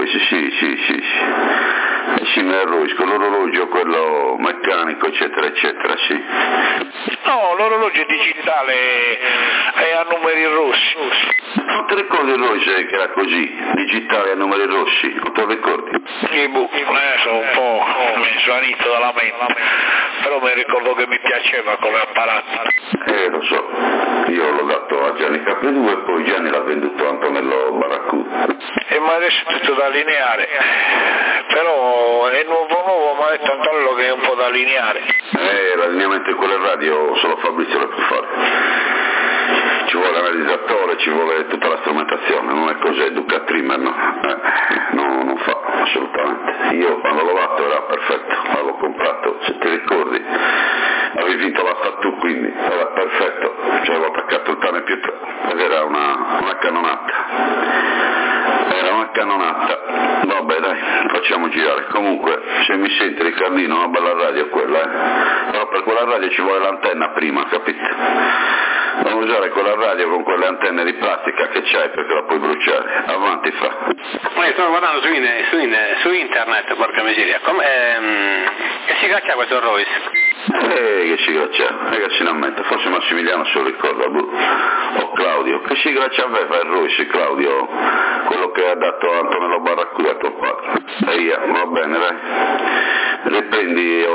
Royce, sì. Simile a Royce, con l'orologio, quello meccanico, eccetera, eccetera, sì. No, l'orologio è digitale, è a numeri rossi. Non ti ricordi il Royce che era così, digitale a numeri rossi? Non te lo ricordi? Sono un po' svanito dalla mente, però mi ricordo che mi piaceva come apparato. Lo so, io l'ho dato a Gianni Capri e poi Gianni l'ha venduto a Antonello Barracuda. Ma adesso è tutto da allineare, però è nuovo, ma è tanto che è un po' da allineare. L'allineamento di quelle radio solo Fabrizio lo può fare. Ci vuole l'analizzatore, ci vuole tutta la strumentazione, non è così Duca Trimmer, no? Non fa, assolutamente. Io quando l'ho fatto era perfetto, l'avevo comprato, se ti ricordi, avevi vinto la Statù, quindi era perfetto, ci avevo attaccato il cane più ed era una cannonata. Era una cannonata, vabbè dai, facciamo girare. Comunque, se mi senti Riccardino, una bella radio quella, però per quella radio ci vuole l'antenna prima, capito? Non usare quella radio con quelle antenne di plastica che c'hai perché la puoi bruciare. Avanti, Fra. Sto guardando su internet, porca miseria, che sigla c'ha questo Royce? Che sigla c'è? Ragazzi, non ammetta, forse Massimiliano se lo ricorda, o Claudio. Che sigla c'aveva il Royce, Claudio? Quello che ha dato Antonello Barracuda a tuo padre. Via, va bene, dai. Riprendi,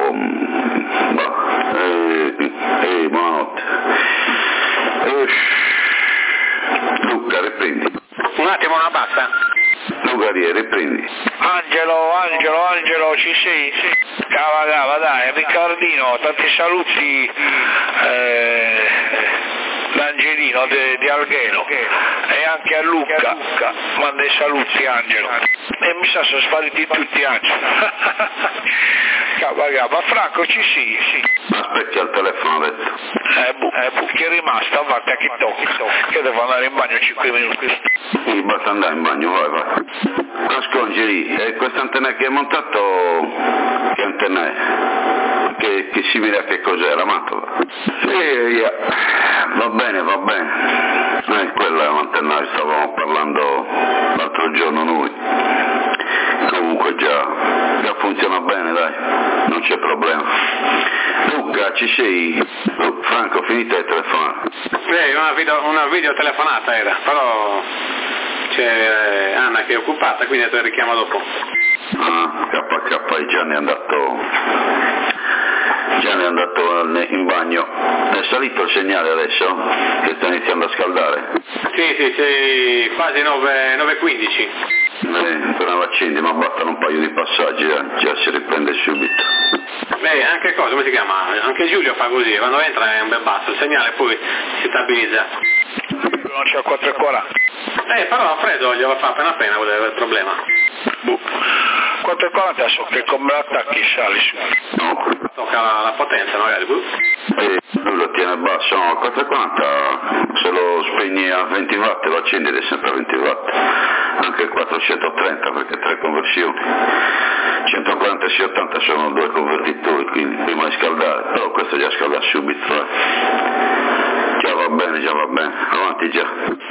buonanotte. Luca, riprendi. Un attimo, una basta. Luca, riprendi. Angelo, ci sei? Cava, dai, Riccardino, tanti saluti, l'Angelino di Alghero e anche a Luca, manda i saluti Angelo. E mi sa sono spariti tutti Angelo. Cava, Franco ci sei? Sì. Aspetti al telefono, ha detto. Che è rimasto, avanti a chi tocca, che devo andare in bagno 5 minuti. Sì, basta andare in bagno, vai. Ascolti, questa antenna che hai montato, che antenna è? Che simile a che cos'è, la Mantova? Sì, va bene. Quella è un'antenna che stavamo parlando l'altro giorno noi. Comunque già funziona bene, dai, non c'è problema. Luca, ci sei? Franco, finita di telefonare. Una videotelefonata era, però c'è Anna che è occupata, quindi te la richiamo dopo. KK, Gianni è andato in bagno. È salito il segnale adesso? Che sta iniziando a scaldare? Sì, c'è quasi 9:15. Appena l'accendi, ma bastano un paio di passaggi, già si riprende subito. Anche cosa, come si chiama? Anche Giulio fa così, quando entra è un bel basso il segnale, poi si stabilizza. Non c'è 4,40. Però a freddo glielo fa appena quello è il problema. 4,40 adesso che come l'attacchi sali su. No. Tocca la potenza magari. Lui lo tiene basso, no, 4,40 se lo spegni a 20 watt lo accendi ed è sempre a 20 watt. Anche il 430 perché 3 conversioni. 140 e 80 sono 2 convertitori, quindi prima di scaldare, però questo già scalda subito. Già va bene, avanti già.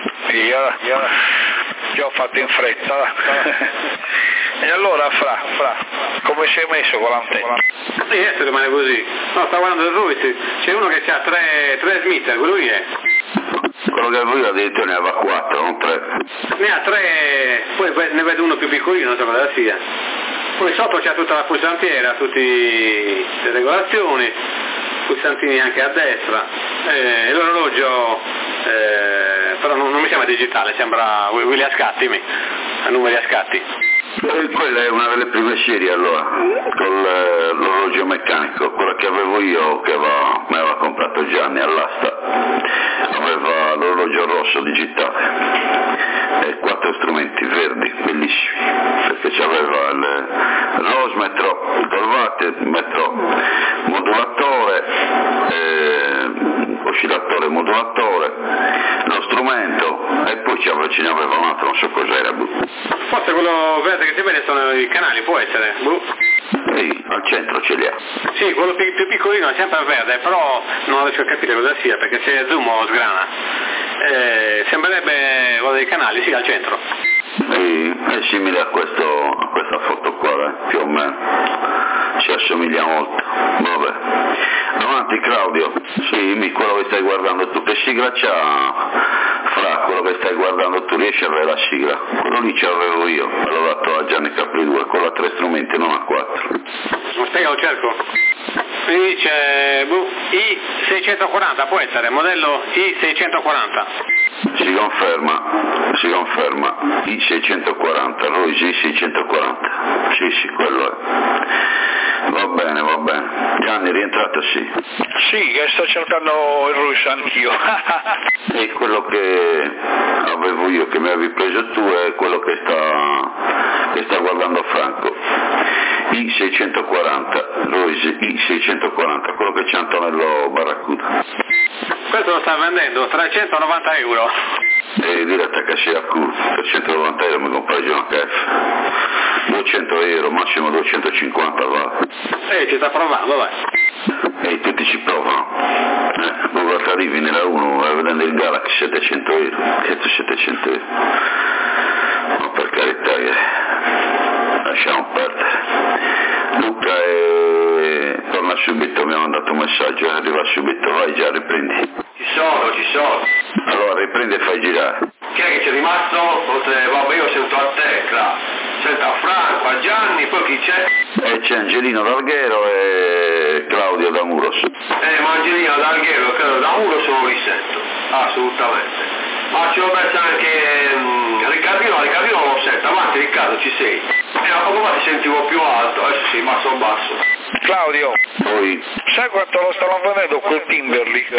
Già ho fatto in fretta. E allora Fra, come sei messo con l'antenna? Sì, adesso rimane così. No, sta guardando il Royce, c'è uno che ha 3 Smith, quello lì è. Quello che lui addirittura ne aveva 4, non 3. Ne ha 3, poi ne vedo uno più piccolino, non so cosa sia. Poi sotto c'è tutta la pulsantiera, tutte le regolazioni, pulsantini anche a destra, l'orologio però non mi sembra digitale, sembra quelli a scatti, a numeri a scatti. Quella è una delle prime serie allora, con l'orologio meccanico, quella che avevo io, che mi aveva comprato Gianni all'asta, aveva l'orologio rosso digitale e 4 strumenti verdi, bellissimi, perché c'aveva il rosmetro, il colvattometro, modulatore, oscillatore modulatore, lo strumento e poi ce ne aveva un altro, non so cos'era. Forse quello verde che si vede sono i canali, può essere? Sì, al centro ce li ha. Sì, quello più piccolino è sempre verde, però non riesco a capire cosa sia perché se zoom o sgrana. Sembrerebbe quello dei canali, sì, al centro. È simile a questa foto qua, più o meno, ci assomiglia molto. Vabbè. Avanti Claudio, sì, quello che stai guardando tu, che sigla c'ha? Fra quello che stai guardando tu, riesci a avere la sigla? Quello lì ce l'avevo io, me l'ho dato a Gianni Capri 2, quello a 3 strumenti, non a 4. Aspetta, lo cerco. Mi dice I640, può essere, modello I640. Si conferma, I640, Royce I640, sì, quello è. Va bene. Gianni, rientrato sì. Sì, che sto cercando il russo anch'io. E quello che avevo io, che mi avevi preso tu, è quello che sta guardando Franco. I640, Royce I640, quello che c'è Antonello Barracuda. Questo lo sta vendendo 390 euro. E diretta CAC, per 190 euro mi comprai una KF. 200 euro, massimo 250 va. Ci sta provando, vai. E tutti ci provano. Ora ti arrivi nella 1 vedendo il Galaxy 700 euro. Che 700 euro? Ma per carità, lasciamo perdere. Luca torna subito, mi ha mandato un messaggio, arriva subito, vai già, riprendi. Ci sono. Allora riprendi e fai girare. Chi è che c'è rimasto? Vabbè, io sento a te, sento a Franco, a Gianni, poi chi c'è? E c'è Angelino D'Alghero e Claudio D'Amuros. Ma Angelino D'Alghero e Claudio D'Amuros non li sento, assolutamente. Ma ci ho messo anche Riccardino lo sento, avanti Riccardo, ci sei? A poco fa ti sentivo più alto, adesso sei rimasto basso. Claudio, Poi, sai quanto lo stanno vendendo quel Timberlake?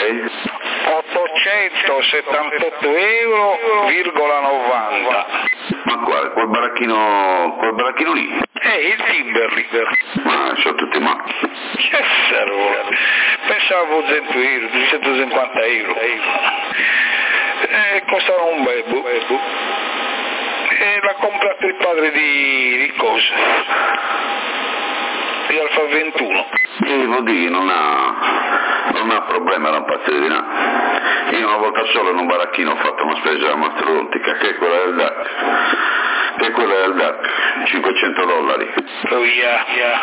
878 euro,90. ma quale? Quel baracchino lì? Il Timberlake. Ma sono tutte macchine. Che serve? Pensavo 200 euro, 250 euro. Costano un bel. E l'ha comprato il padre di cosa? Di Alfa 21. Vuol dire non ha problema la pazzia di là. Io una volta solo in un baracchino ho fatto una spesa mastrodontica, che è quella del DAC, $500. Oh yeah.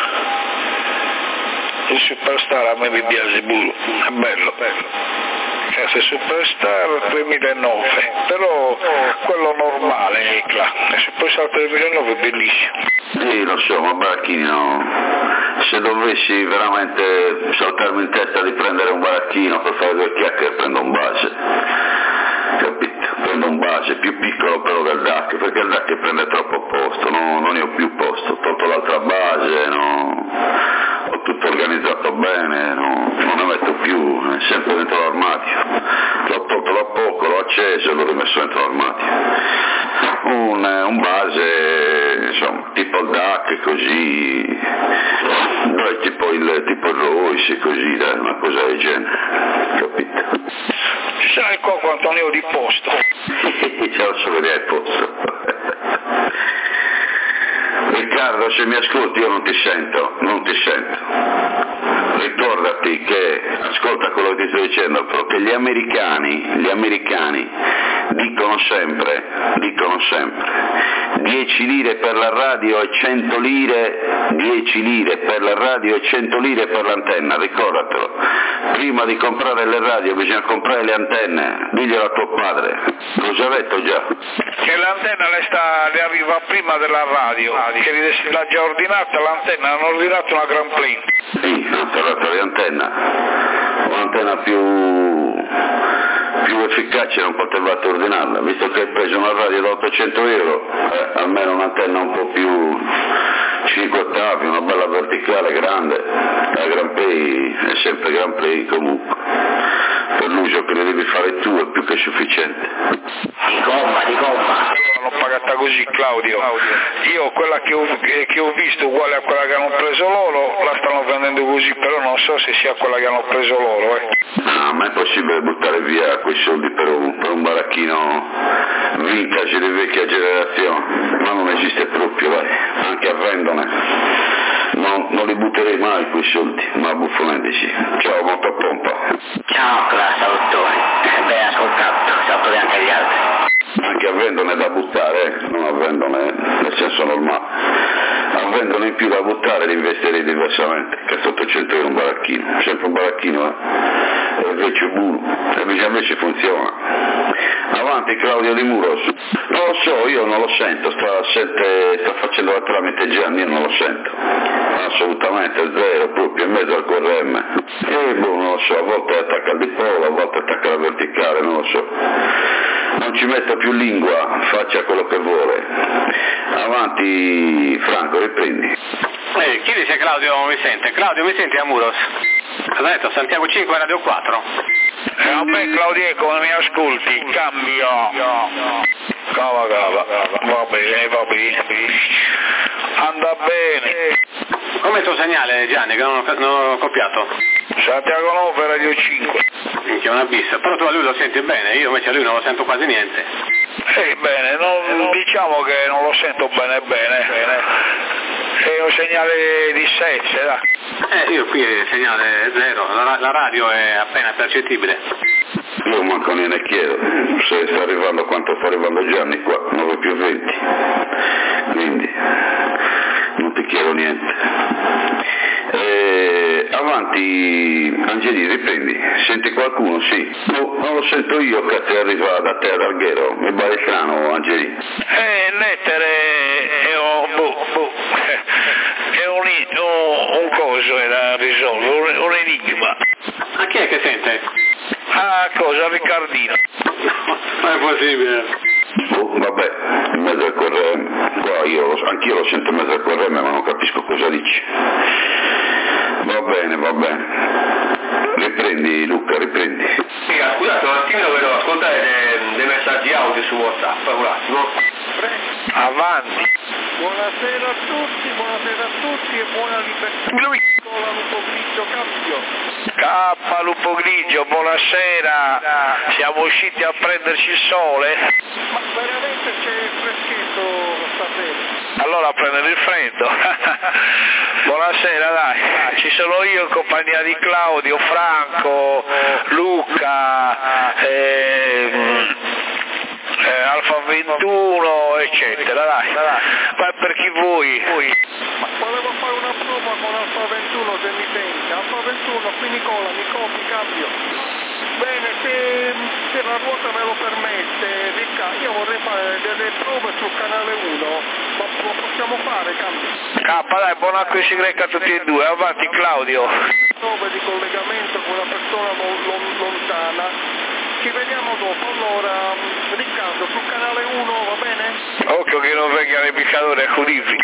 Il Superstar a me mi piace pure, è bello. Casa Superstar 2009, però quello normale è il Superstar 2009 è bellissimo. Sì, lo so, ma baracchini no. Se dovessi veramente saltarmi in testa di prendere un baracchino per fare 2 chiacchiere, prendo un base. Capito? Prendo un base più piccolo però del DAC, perché il DAC prende troppo posto, non ne ho più posto, ho tolto l'altra base, ho tutto organizzato bene, non ne metto più, è sempre dentro l'armadio. L'ho tolto da poco, l'ho acceso e l'ho rimesso dentro l'armadio. Un base, insomma, tipo il DAC così, tipo il Royce così, dai, una cosa del genere, capito? Sai qua quanto ne ho di posto? Ce lo so vedere il posto. Riccardo, se mi ascolti io non ti sento. Ricordati che, ascolta quello che ti sto dicendo, che gli americani dicono sempre 10 lire per la radio e 100 lire, 10 lire per la radio e 100 lire per l'antenna, ricordatelo. Prima di comprare le radio bisogna comprare le antenne, diglielo a tuo padre. L'ho già detto già. Che l'antenna le arriva prima della radio, che l'ha già ordinata l'antenna, hanno ordinato una Grand Play. Sì, hanno parlato di un'antenna più efficace non potevate ordinarla, visto che hai preso una radio da 800 euro, almeno un'antenna un po' più 5 ottavi, una bella verticale grande, la Grand Play è sempre Grand Play comunque, per l'uso che ne devi fare tu è più che sufficiente. Di gomma. L'ho pagata così, Claudio. Io quella che ho visto uguale a quella che hanno preso loro, la stanno vendendo così, però non so se sia quella che hanno preso loro. No, ma è possibile buttare via quei soldi per un baracchino vintage di vecchia generazione? Ma non esiste proprio, vai, anche a vendone. Non li butterei mai quei soldi, ma buffonendici. Ciao, molto a pompa. Ciao, classe, dottore. Ben ascoltato, saluto anche agli altri. anche avendone da buttare, non avendone nel senso normale, avendone in più da buttare li investirei diversamente, che a 800 euro un baracchino, sempre un baracchino, e invece invece funziona. Avanti Claudio Di Muros. Non lo so, io non lo sento, sta facendo la tramite Gianni, io non lo sento, assolutamente zero, proprio in mezzo al QRM, e non lo so, a volte attacca il dipolo, a volte attacca la verticale, non lo so, non ci metto più lingua, faccia quello che vuole. Avanti Franco, riprendi. Chi dice Claudio mi sente? Claudio mi senti a Muros? Cosa ha detto? Santiago 5 Radio 4? A me Claudio come mi ascolti? Cambio. Cava. Va bene. Anda bene. Come il tuo segnale Gianni, che non ho copiato? Santiago 9 Radio 5. Minchia, una bissa. Però tu a lui lo senti bene, io invece a lui non lo sento quasi niente. Bene, diciamo che non lo sento bene. È un segnale di 7, dai. Io qui il segnale è 0, la radio è appena percettibile. Io manco ne chiedo, se sta arrivando quanto sta arrivando Gianni qua, 9 più 20, quindi non ti chiedo niente. Avanti Angeli, riprendi, senti qualcuno? Sì. No, non lo sento io che ti arriva da te ad Alghero, mi pare strano Angeli. L'etere è un coso da risolvere, un enigma. Ma chi è che sente? Cosa? Riccardino. Non è possibile. Vabbè, in mezzo al QRM, qua anch'io lo sento in mezzo al QRM, ma non capisco cosa dici. Va bene. Riprendi Luca, riprendi. Scusate un attimino, volevo ascoltare dei messaggi audio su WhatsApp, un attimo. Avanti. Buonasera a tutti e buona libertà. Nicola Lupo Grigio Cappio. Lupo Grigio, buonasera. Siamo usciti a prenderci il sole? Ma veramente c'è freschetto stasera. Allora a prendere il freddo. Buonasera, dai. Ci sono io in compagnia di Claudio, Franco, Luca, Alfa 21, eccetera, dai. Ma per chi vuoi? Ma volevo fare una prova con Alfa 21 se mi sente. Alfa 21, qui Nicola, mi copi, cambio. Bene, se la ruota me lo permette, Ricca, io vorrei fare delle prove sul canale 1, ma lo possiamo fare, cambio? Dai, buon acquisto greca a tutti e due, avanti Claudio. Prove di collegamento con una persona lontana. Ci vediamo dopo, allora Riccardo sul canale 1 va bene? Occhio che non vengano i piccatori a Cudivi.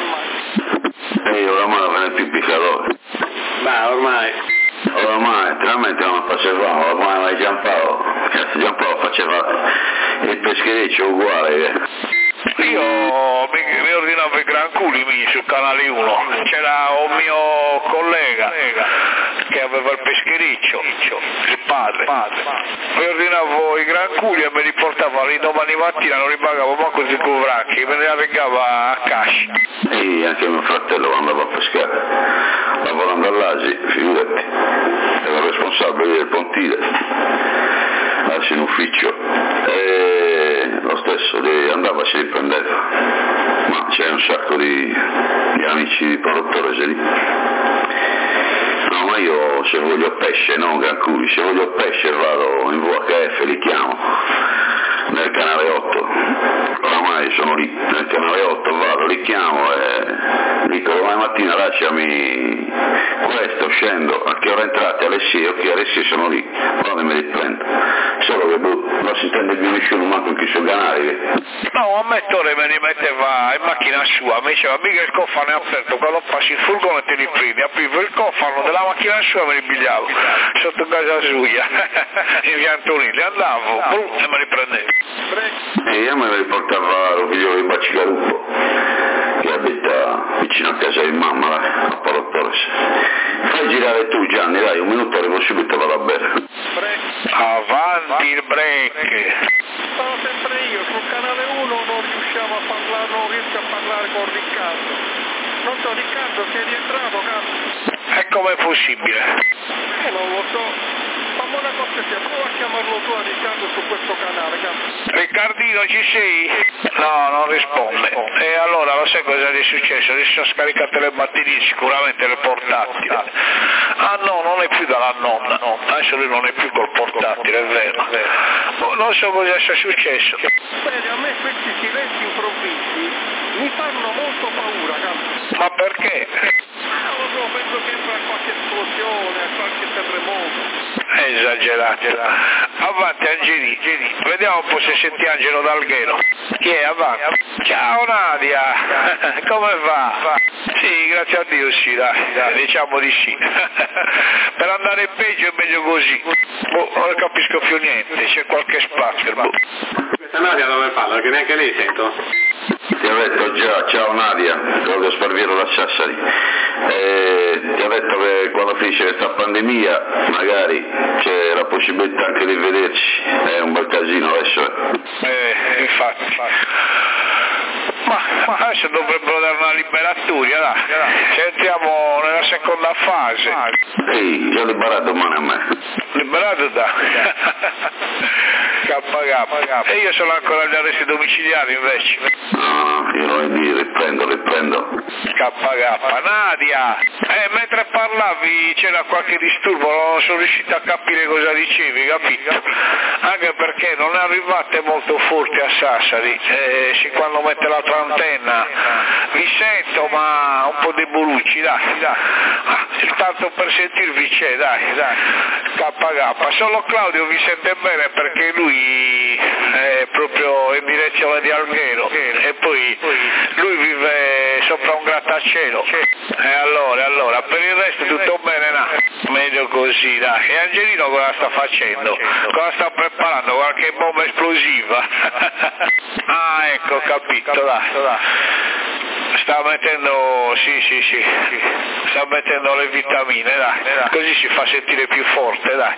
Oramai non viene più piccadore. Beh, ormai veramente non facevamo, ormai mai Giampaolo faceva il peschereccio uguale. Io mi ordinavo i gran culi sul canale 1, c'era un mio collega che aveva il peschereccio, il padre. Mi ordinavo i gran culi e me li portava lì domani mattina, non li pagavo manco di cuvracchi, me li arregava a cash. E anche mio fratello andava a pescare, lavorando all'Asi, figurati, era responsabile del pontile, Asi in ufficio, e lo stesso andava e si riprendeva, ma c'è un sacco di amici di produttore lì. No, ma io se voglio pesce, non gran cui, se voglio pesce vado in VHF, li chiamo, nel canale 8, oramai sono lì, nel canale 8 vado, li chiamo e dico domani mattina lasciami questo, scendo, a che ora entrate? Alle 6, ok, alle 6 sono lì, quando mi riprendo, solo che non si intende più nessuno, manco in chi sono canali. No, a me Tore me li metteva in macchina sua, mi diceva mica il cofano è aperto, quando passi il furgone te li prendi, aprivo il cofano della macchina sua e me li pigliavo, sotto casa sua, in via Antonini, andavo e me li prendevo. E io me li portava lo figlio di Bacigalupo, che abita vicino a casa di mamma, a Paolo Torres. Fai girare tu Gianni, dai, un minuto arrivo subito, vado a bere. Avanti il break. Sono sempre io, sul canale 1 non riesco a parlare con Riccardo. Non so, Riccardo, sei rientrato, cazzo? E com'è possibile? Non lo so. Ma una cortesia, prova a chiamarlo tu a Riccardo su questo canale, Riccardino, ci sei? No, non risponde. E allora lo sai cosa gli è successo? Gli sono scaricate le batterie, sicuramente le portatili. Ah no, non è più dalla nonna, no, adesso lui non è più col portatile, è vero. Non so cosa sia successo. Bene, a me questi silenzi improvvisi mi fanno molto paura, Ma perché? Non so, penso sempre a qualche esplosione, a qualche terremoto. È esagerato. Avanti Angeli, vediamo un po' se senti Angelo D'Alghero. Chi è? Avanti. Ciao Nadia, come va? Sì, grazie a Dio sì, dai, diciamo di sì. Per andare peggio è meglio così. Non capisco più niente, c'è qualche spazio. Questa Nadia dove parla? Perché neanche lei sento. Ti ho detto già, ciao Nadia, Claudio Sparviero da Sassari. Ti ho detto che quando finisce questa pandemia magari c'è la possibilità anche di vederci, è un bel casino adesso. Infatti. Ma adesso dovrebbero dare una liberatura, dai. Ci entriamo nella seconda fase. Sì, già liberato domani a me. Liberato da KK. E io sono ancora agli arresti domiciliari invece. No, io lo riprendo. KK. Nadia, mentre parlavi c'era qualche disturbo, non sono riuscito a capire cosa dicevi, capito? Anche perché non arrivate molto forte a Sassari, quando mette l'altra antenna vi sento ma un po' debolucci, dai. Tanto per sentirvi c'è, dai. KK. Solo Claudio vi sente bene perché lui è proprio in direzione di Alghero e poi lui vive sopra un grattacielo. E allora, per il resto tutto bene, no? Meglio così, dai. E Angelino cosa sta facendo? Cosa sta preparando? Qualche bomba esplosiva? Ah, ecco, capito, dai. Sta mettendo, sì, sta mettendo le vitamine, dai, così si fa sentire più forte, dai.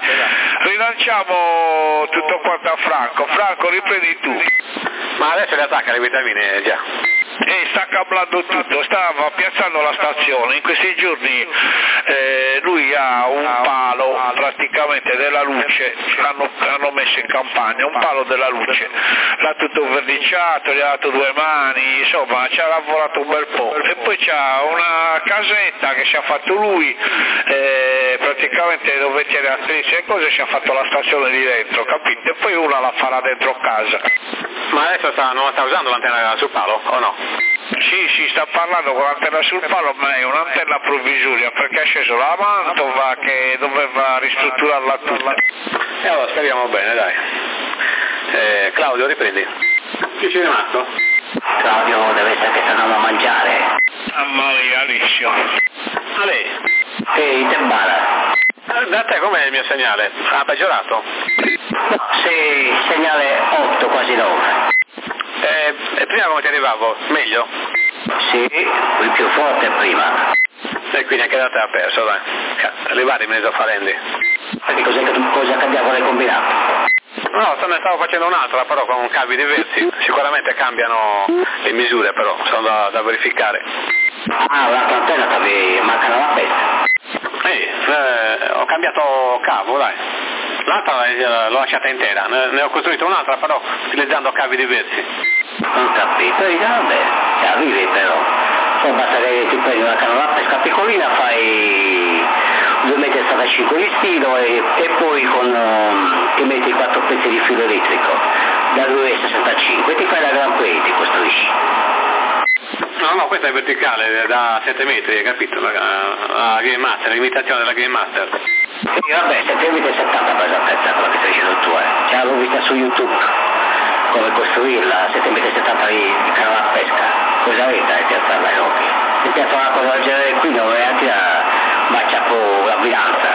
Rilanciamo tutto quanto a Franco, riprendi tu. Ma adesso le attacca le vitamine già. Sta cablando tutto, stava piazzando la stazione, in questi giorni lui ha un palo praticamente della luce, hanno messo in campagna un palo della luce, l'ha tutto verniciato, gli ha dato 2 mani, insomma ci ha lavorato un bel po', e poi c'ha una casetta che si è fatto lui, praticamente dove tiene attrice e cose, si è fatto la stazione lì dentro, capite? E poi una la farà dentro casa. Ma adesso non sta usando l'antenna sul palo, o no? Sì, sta parlando con l'antenna sul palo, ma è un'antenna provvisoria perché è sceso la Mantova che doveva ristrutturarla tutta. E allora speriamo bene, dai. Claudio, riprendi. Chi c'è rimasto? Claudio deve essere che sta andando a mangiare. Alessio. A lei? Ehi, te bala. Da te com'è il mio segnale? Ha peggiorato? No, sì, segnale 8, quasi 9. E prima come ti arrivavo? Meglio? Sì, il più forte prima. E quindi anche da te ha perso, dai. Arrivare in mezzo farendi. Perché cosa cambiavo l'hai combinato? No, ne stavo facendo un'altra, però con cavi diversi. Sicuramente cambiano le misure, però sono da verificare. Ah, l'altra antenna mancano la pezza. Ho cambiato cavo, dai. L'altra l'ho lasciata intera, ne ho costruito un'altra però utilizzando cavi diversi. Non capito, vabbè, ci arrivi però. Poi basta che ti prendi una canola a pesca piccolina, fai 2,75 m di stilo e poi ti metti 4 pezzi di filo elettrico da 2,65 ti fai la Gran Prix, ti costruisci. No, questa è verticale, da 7 metri, hai capito? La Game Master, l'imitazione della Game Master. Sì, vabbè, 7,70 m per l'esattezza, quello che stai dicendo tu, Ce l'ho vista su YouTube, come costruirla, 7,70 m di canola a pesca. Cosa avete a piazzarla in occhio? Se piazza una cosa del genere qui, non è anche bacia po' la bilanza.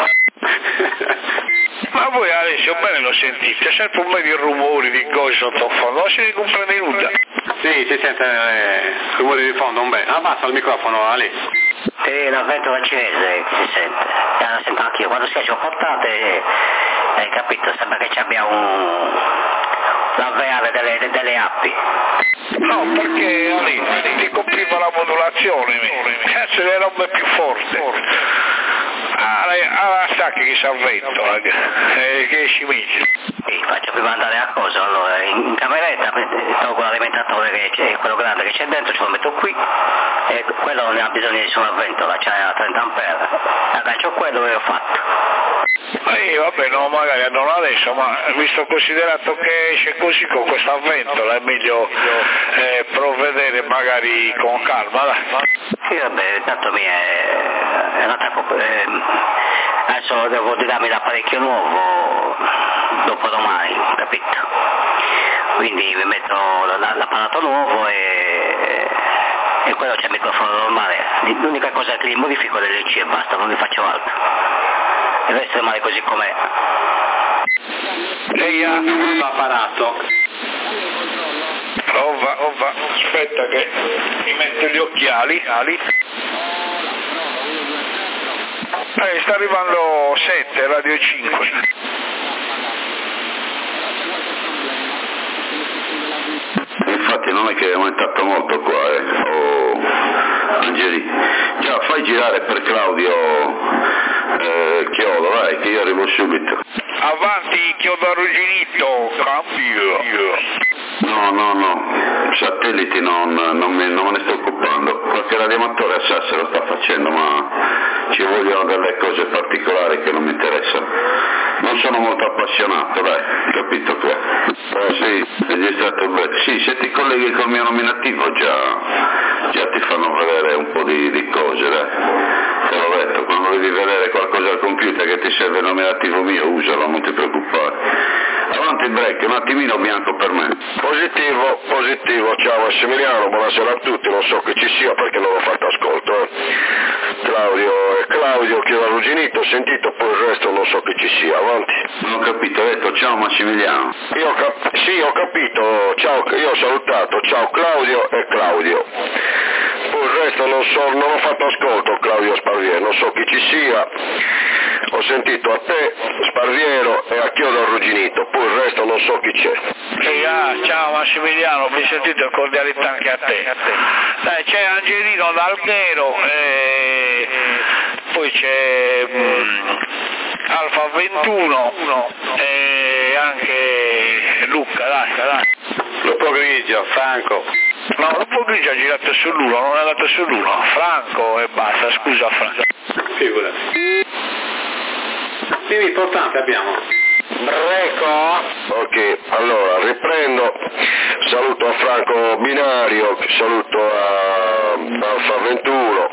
Ma voi Alessio bene lo sentite, sempre un po' di rumori, di cose sottofondo, non si ne comprende nulla. Sì, si sente rumori di fondo un bel. Abbassa il microfono, Ali. Sì, la ventola cinese che si sente. La sento anch'io, quando si è portate, hai capito, sembra che ci abbia l'alveare delle api. No, perché Ali ti compriva la modulazione, cazzo le robe più forti. Ah, alla stacca che si avventola, che ci mette. Sì, faccio prima andare a cosa, allora in cameretta tolgo l'alimentatore che c'è, quello grande che c'è dentro, ce lo metto qui e quello non ha bisogno di nessuna ventola, c'è a 30 ampere, aggancio quello e ho fatto. Vabbè, no, magari non adesso, ma visto considerato che c'è così con questa ventola è meglio provvedere magari con calma, dai. Sì, vabbè, tanto mi è un attacco, adesso devo tirarmi l'apparecchio nuovo dopodomani, capito? Quindi mi metto l'apparato nuovo e quello c'è il microfono normale, l'unica cosa che li modifico è le LC e basta, non li faccio altro. Il resto rimane così com'è. Lei ha l'apparato. Prova, aspetta che mi metto gli occhiali. Sta arrivando 7, radio 5. Infatti non è che è aumentato molto qua, Angeli. Già, fai girare per Claudio Chiodo, vai, che io arrivo subito. Avanti, Chiodo Arrugginito, cambio. No, satelliti non me ne sto occupando. Qualche radioamatore a Sassari lo sta facendo, ma ci vogliono delle cose particolari che non mi interessano. Non sono molto appassionato, dai, capito che? Sì, registrato bene. Sì, se ti colleghi col mio nominativo già ti fanno vedere un po' di cose, dai. Te l'ho detto, quando devi vedere qualcosa al computer che ti serve il nominativo mio, usalo, non ti preoccupare. Avanti il break, un attimino bianco per me. Positivo, ciao Massimiliano, buonasera a tutti, non so che ci sia perché non ho fatto ascolto. Claudio Chiodo Arrugginito, ho sentito, poi il resto non so che ci sia, avanti. Non ho capito, ho detto ciao Massimiliano. Sì, ho capito, ciao, io ho salutato, ciao Claudio e Claudio. Poi il resto non ho fatto ascolto, Claudio Sparviero, non so chi ci sia. Ho sentito a te, Sparviero e a Chiodo Arrugginito, poi il resto non so chi c'è. Ciao Massimiliano, mi sentite cordialità anche a te. Dai, c'è Angelino D'Alghero, poi c'è Alfa 21 e anche Luca, dai. Lupo grigio, Franco. No, Lupo grigio ha girato sull'1, non è andato sull'1. Franco e basta, scusa Franco. Figurati. Quindi importante abbiamo. Breco? Ok, allora riprendo, saluto a Franco Binario, saluto a Alfa 21,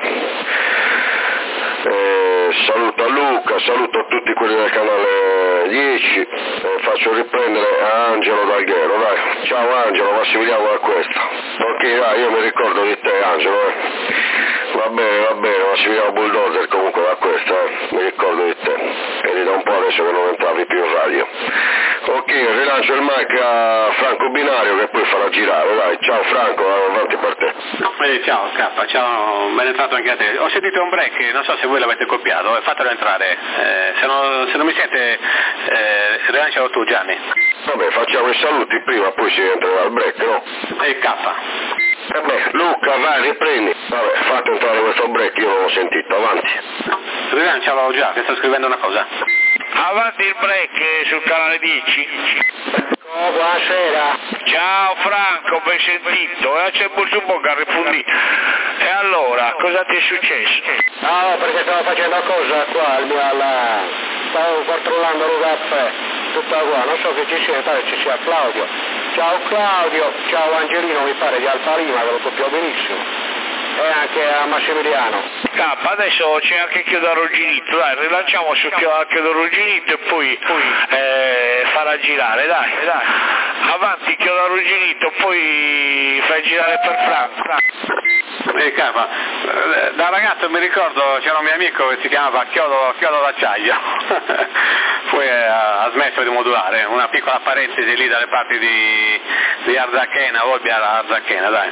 saluto a Luca, saluto a tutti quelli del canale 10, faccio riprendere a Angelo D'Alghero, dai, ciao Angelo, Massimiliano a questo. Ok, dai, io mi ricordo di te Angelo, Va bene, Massimiliano Bulldozer comunque da questo, mi ricordo di te, eri da un po' adesso che non entravi più in radio. Ok, rilancio il mic a Franco Binario che poi farà girare, dai, ciao Franco, avanti per te. Ciao K, ciao, ben entrato anche a te. Ho sentito un break, non so se voi l'avete copiato, fatelo entrare, se non mi sente rilancialo tu Gianni. Vabbè, facciamo i saluti prima, poi si entra dal break, no? E K. Vabbè, Luca, vai, riprendi. Vabbè, fate entrare questo break, io non l'ho sentito, avanti. Rilancialo già, che sto scrivendo una cosa. Avanti il break sul canale 10. Buonasera. Ciao Franco, ben sentito. C'è Burzumbo che ha rifondito. E allora, cosa ti è successo? No, perché stavo facendo cosa qua, stavo controllando il caffè, tutta qua, non so che ci sia, mi pare ci sia Claudio. Ciao Claudio, ciao Angelino, mi pare di Alfa Lima, che lo copio benissimo. E anche a Massimiliano. Adesso c'è anche Chiodo Arrugginito, dai, rilanciamo su Chiodo Arrugginito e poi farà girare, dai. Avanti Chiodo Arrugginito, poi fai girare per Franco. Capa, da ragazzo mi ricordo c'era un mio amico che si chiamava Chiodo d'acciaio, poi ha smesso di modulare, una piccola parentesi lì dalle parti di Arzachena, Olbia Arzachena, dai.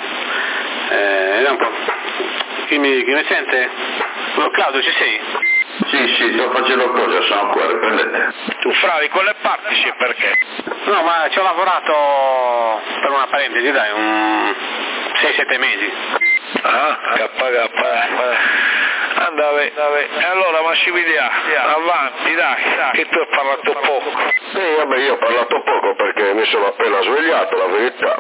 Un po'. Chi mi sente? Claudio, ci sei? Sì, sto facendo cosa, sono qua, riprendete. Tu Fra, di quelle parti sì, perché? No, ma ci ho lavorato per una parentesi, dai, 6-7 mesi. K. Andave. E allora Massimiliano, avanti dai, che tu hai parlato poco. Vabbè, io ho parlato poco perché mi sono appena svegliato, la verità.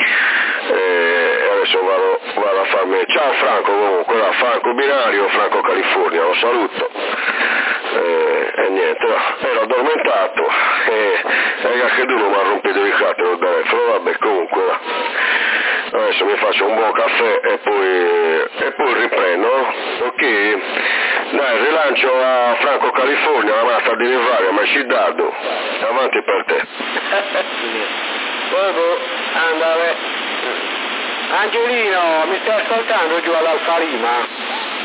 E adesso vado a farmi... Ciao Franco comunque, Franco Binario, Franco California, lo saluto. E niente, ero addormentato e anche tu non mi ha rompito il cazzo, vabbè comunque adesso mi faccio un buon caffè e poi riprendo, ok? Dai, rilancio a Franco California, la massa di Nevaria, ma ci dado, avanti per te. Andare. Angelino, mi stai ascoltando giù all'Alfa Lima?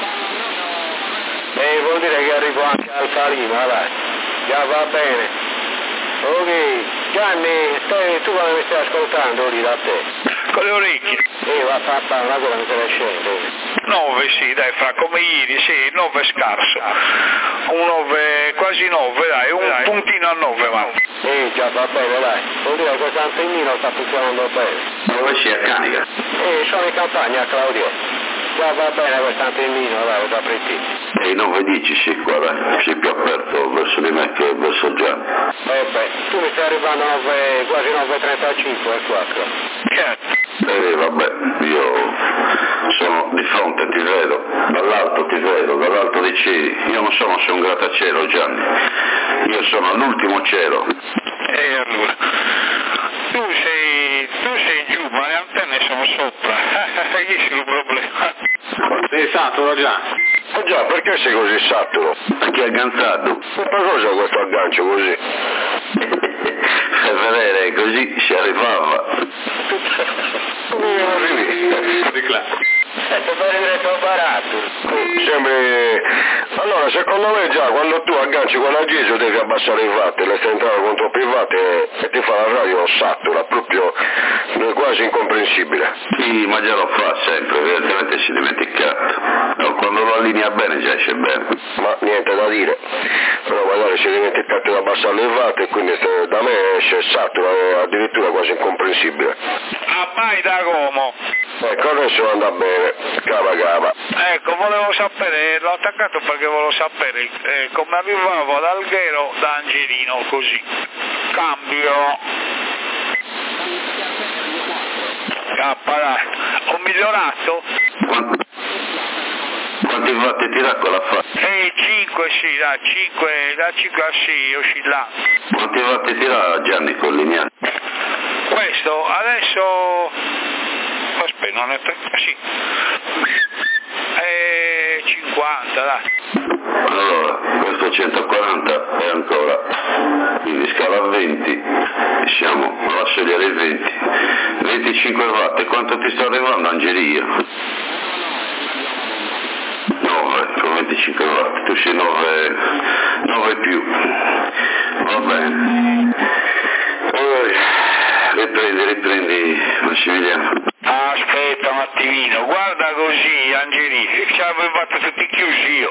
Vuol dire che arrivo anche all'Alfa Lima, dai. Già va bene. Ok, Gianni, tu come mi stai ascoltando lì da te? Con le orecchie. Va a fare una cosa, mi stai scendendo. 9 sì, dai Fra, come ieri, sì, 9 scarso. Un 9, quasi 9, dai, un puntino a 9 va. Già va bene, dai. Vuol dire che questo antennino sta funzionando bene. Dove si a Canica? Sono in campagna, Claudio. Già va bene questo antennino, dai, da prettino. E i 9:10 sì, qua dai, sei più aperto verso di me che verso Gianni. Tu mi stai arrivando a quasi 9:35 e 4. Certo. Vabbè, io sono di fronte, ti vedo, dall'alto dei cieli. Io non sono su un grattacielo, Gianni, io sono all'ultimo cielo. E allora, tu sei giù, ma le antenne sono sopra, che c'è il problema? Sei saturo già. Già, perché sei così saturo? Perché è agganzato? Per cosa questo aggancio così? Per vedere, così si arrivava. Di là. Per vedere troppo barato. Sembri... Allora, secondo me già, quando tu agganci quella Gesù devi abbassare i watt, le stai entrando con troppi watt e ti fa la radio satura, proprio quasi incomprensibile. Sì, ma già lo fa sempre, evidentemente si è dimenticato. No, quando lo allinea bene già esce bene. Ma niente da dire, però magari si è dimenticato di abbassare i watt e quindi da me esce satura, è addirittura quasi incomprensibile. Ah, mai da Como. Ecco, adesso anda bene, cava. Ecco, volevo sapere, l'ho attaccato perché volevo sapere come arrivavo ad Alghero da Angelino, così. Cambio. Dai. Ho migliorato? Quanti watt tira quella fa? 5 sì, da 5 a 6 oscillando. Quanti watt tira Gianni con lineare? Questo adesso... Aspetta, non è... sì. 50, dai. Allora, questo 140 è ancora, quindi scala a 20, diciamo, va a scegliere i 20. 25 watt, e quanto ti sta arrivando Angelia? 9, con 25 watt, tu sei 9 più. Va bene. Riprendi Massimiliano. Aspetta un attimino, guarda così Angeli, ci avevo fatto tutti chiusi io.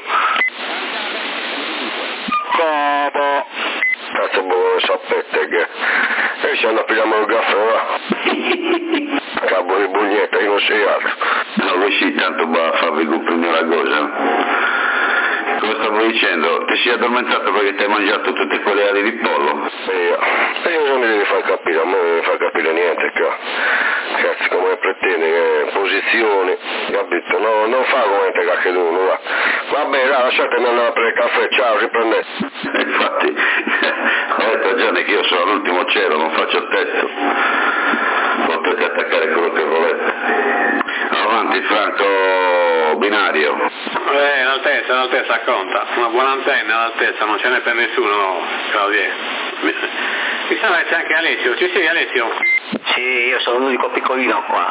Come? Cazzo buono sapete che... E se non pigliamo il caffè, va? Cabo di bugnetta, io non sei altro. No, lui sì, tanto va a farvi comprimere la cosa. Come stavo dicendo, ti sei addormentato perché ti hai mangiato tutte quelle ali di pollo? Io non mi devi far capire, a me non mi fa capire niente, cazzo, come pretendi, posizioni, capito? No, non fa come te cacchio uno, va. Vabbè, dai, lasciatemi andare a prendere il caffè, ciao, riprendete. Infatti, ho detto a Gianni che io sono all'ultimo cielo, non faccio testo. Potete attaccare quello che volete. Avanti Franco Binario. L'altezza conta, una buona antenna all'altezza, non ce n'è per nessuno, Claudio. Mi sa che c'è anche Alessio, ci sei Alessio? Sì, io sono l'unico piccolino qua.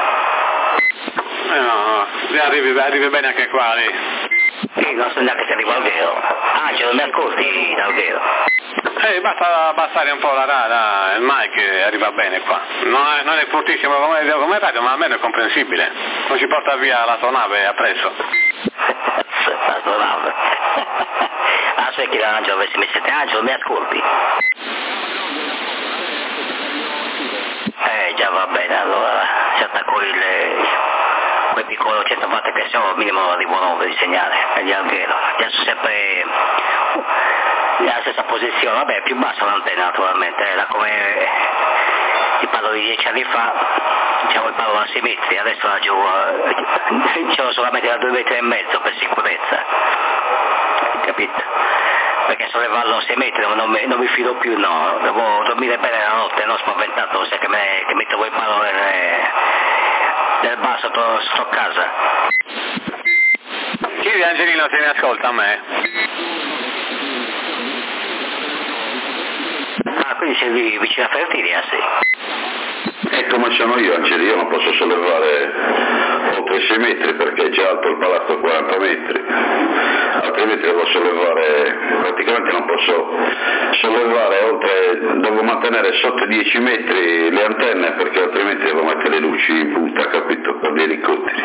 No, arrivi bene anche qua lì. Sì, non so neanche se arrivo al vero. Angelo, mi ascolti dal vero? Basta abbassare un po' il mic e arriva bene qua. Non è fortissimo come radio, ma almeno è comprensibile. Non ci porta via la tua nave appresso. La tua nave. Aspetta che Angelo avessi messo te. Angelo, mi ascolti? Già va bene, allora si attacco quel piccolo 100 watt che sono minimo di buono di segnale, e di Alghero. Adesso sempre nella stessa posizione, vabbè, più bassa l'antenna naturalmente, da come ti parlo di 10 anni fa, diciamo il palo a 6 metri, adesso la giù, c'ho solamente da 2,5 metri per sicurezza, capito? Perché sollevarlo a 6 metri non mi fido più, no, devo dormire bene la notte, non spaventato, se che mi trovo il palo nel bar sotto casa. Chi Angelino se ne ascolta a me? Ah, quindi sei vicino a Fertilia, sì. E come sono io, Angeli, io non posso sollevare oltre 6 metri perché è già alto il palazzo 40 metri, altrimenti devo sollevare, praticamente non posso sollevare oltre, devo mantenere sotto 10 metri le antenne perché altrimenti devo mettere le luci in punta, capito, per gli elicotteri.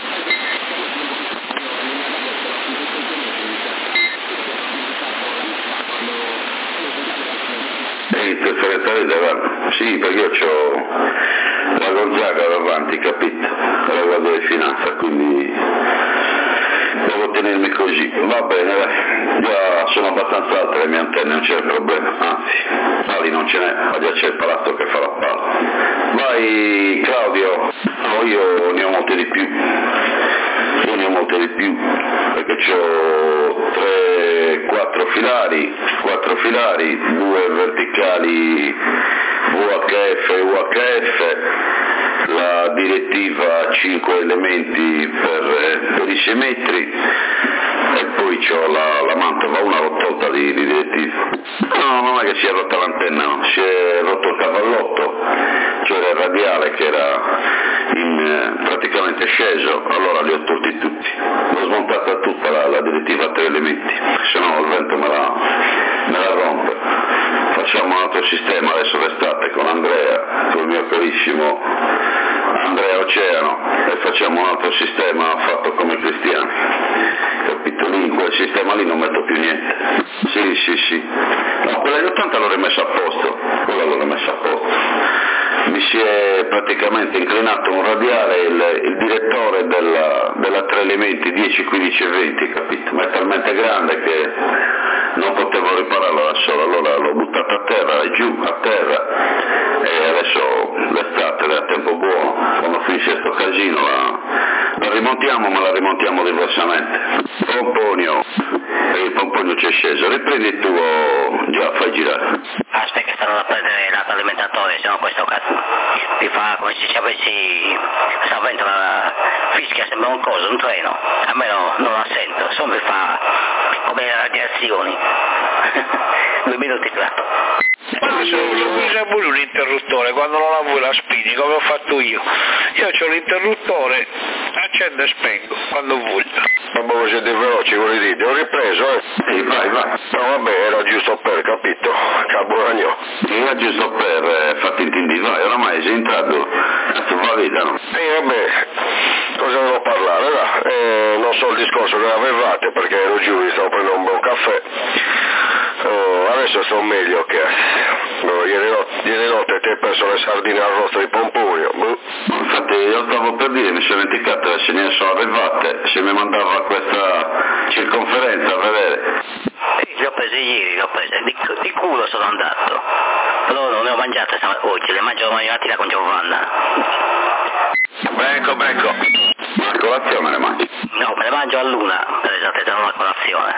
Sì, perché io ho la Gonzaga davanti, capito? La Guardia di Finanza, quindi devo tenermi così. Va bene, dai. Già sono abbastanza alte le mie antenne, non c'è problema, anzi, pali non ce n'è, ma già c'è il palazzo che fa la palla. Vai Claudio, no, io ne ho molte di più. Io ne ho molte di più, perché ho 4 filari, 2 verticali VHF e UHF, la direttiva 5 elementi per i 6 metri e poi ho la mantova, una tolta di direttiva. No, non è che si è rotta l'antenna, no, si è rotto il cavallotto, cioè il radiale che era praticamente sceso, allora li ho tolti tutti, l'ho smontata tutta la direttiva a 3 elementi, se no il vento me la rompe. Facciamo un altro sistema adesso l'estate con Andrea, con il mio carissimo Andrea Oceano, e facciamo un altro sistema fatto come cristiani, capito? Lì in quel sistema lì non metto più niente. Sì. No, quella di 80 l'ho rimessa a posto, mi si è praticamente inclinato un radiale, il direttore della 3 elementi 10, 15 e 20, capito? Ma è talmente grande che non potevo ripararlo da solo, allora l'ho buttato a terra, giù a terra, e adesso l'estate è a tempo buono, quando finisce questo casino la rimontiamo, ma la rimontiamo diversamente. Il pomponio c'è sceso, riprendi tu o già fai girare? Aspetta che stanno a prendere lato alimentatore, se no questo cazzo mi fa come se ci avessi la fischia, sembra un coso, un treno, a me non la sento, solo mi fa come le radiazioni. 2 minuti qua. Usa pure un interruttore, quando non la vuoi la spegni, come ho fatto io ho l'interruttore, accendo e spengo quando voglio. Ma voi siete veloci con i diti, ho ripreso, Sì, vai. No vabbè, era giusto per, capito? Caburagno. Era giusto per farti intendere, vai, oramai sei entrato, cazzo va vita, no? Vabbè, cosa devo parlare, là? Non so il discorso che avevate, perché ero giù, mi stavo prendendo un buon caffè. Adesso sto meglio che ieri notte ti hai perso le sardine arrosto di pomponio. Infatti io stavo per dire, mi sono dimenticato, se ne sono arrivate, se mi mandava questa circonferenza a vedere. Li ho prese ieri, di culo sono andato, però non ne ho mangiate oggi, le mangio domani mattina con Giovanna. Becco. La colazione le mangi? No, me le mangio all'1, per esattamente non la colazione.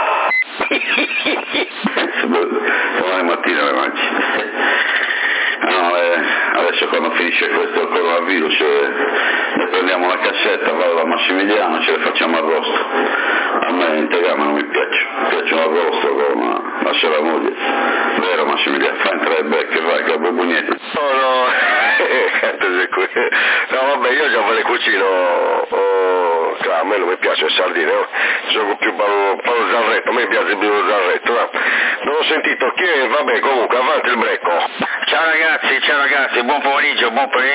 Domani mattina le mangi. No, adesso quando finisce questo coronavirus ne prendiamo una cassetta, vado da Massimiliano, ce le facciamo arrosto. A me in tegama non mi piacciono arrosto con la sera moglie. Vero Massimiliano? Fai 3 becche, vai, che ho bugnetto. No, vabbè, io già ve le cucino, a me non mi piace le sardine, gioco più pallo zarretto, a me piace più lo zarretto, non ho sentito chi è, vabbè, comunque, avanti il brecco. Ciao ragazzi, buon pomeriggio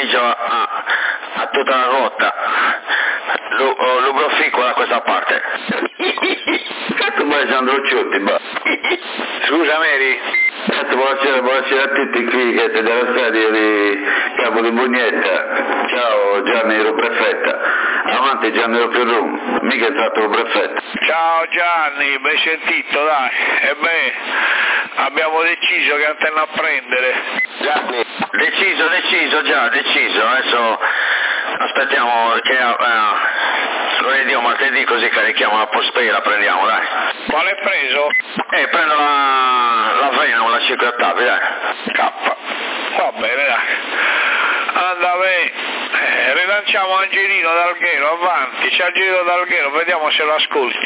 a tutta la rotta. Lubrifico da questa parte. Cazzo, Alessandro Ciotti, Scusa Mary. Buonasera a tutti qui che siete della serie di Capo di Bugnetta. Ciao Gianni Prefetta. avanti Gianni Piedrum, mica è entrato il prefetto. Ciao Gianni, ben sentito, dai. E beh, abbiamo deciso che andiamo a prendere. Gianni, deciso, adesso aspettiamo che lunedì o martedì così carichiamo la postpay e la prendiamo, dai. Quale hai preso? Prendo la Vena o la 5 ottavi, dai. K. Va bene, dai. Andate, rilanciamo Angelino d'Alghero, avanti, c'è Angelino d'Alghero, vediamo se lo ascolti.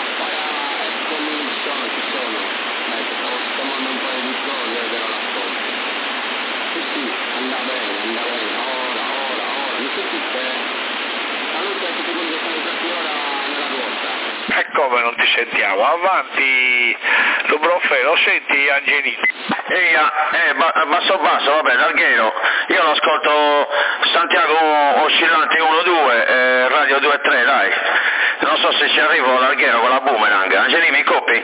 E come non ti sentiamo? Avanti, Lubrofelo, senti Angelino? Basso, vabbè, d'Alghero, io lo ascolto Santiago oscillante 1-2, radio 2-3, dai. Non so se ci arrivo d'Alghero con la boomerang. Angelino, mi copi?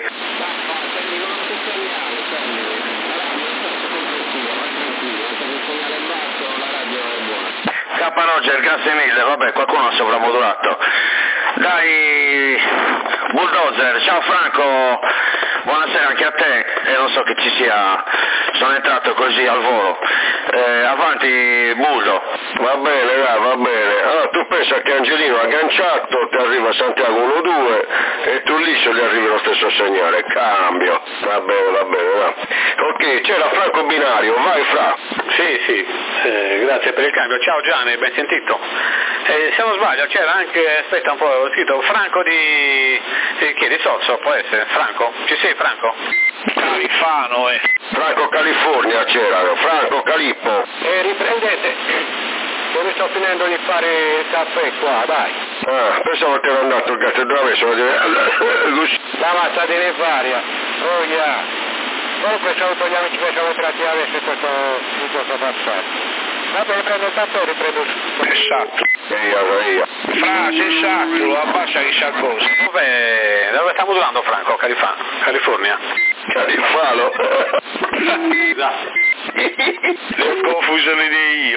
K Roger, grazie mille, vabbè, qualcuno ha sovramodulato. Dai, Bulldozer, ciao Franco, buonasera anche a te, non so che ci sia, sono entrato così al volo. Avanti Bullo. Va bene, dai, va bene. Allora tu pensa che Angelino agganciato ti arriva Santiago 1-2 e tu liscio gli arrivi lo stesso segnale, cambio. Va bene, dai. Ok, c'era Franco Binario, vai Fra. Sì, grazie per il cambio. Ciao Gianni, ben sentito. Se non sbaglio c'era anche, aspetta un po', ho scritto Franco di Sozzo, può essere? Franco? Ci sei Franco? Califano, Franco California c'era, Franco Calippo. Riprendete, dove sto finendo di fare il caffè qua, dai. Pensavo che era andato il gatto traverso, La massa di Nefaria, oh yeah. Comunque saluto gli amici che sono tratti adesso in questo passaggio. Vabbè, riprendo il caffè, riprendo il esatto. Via. Frase esatto, lo abbassa chissà cosa. Dove sta modulando Franco? California? Califano. Esatto. L'ho confuso le idee io.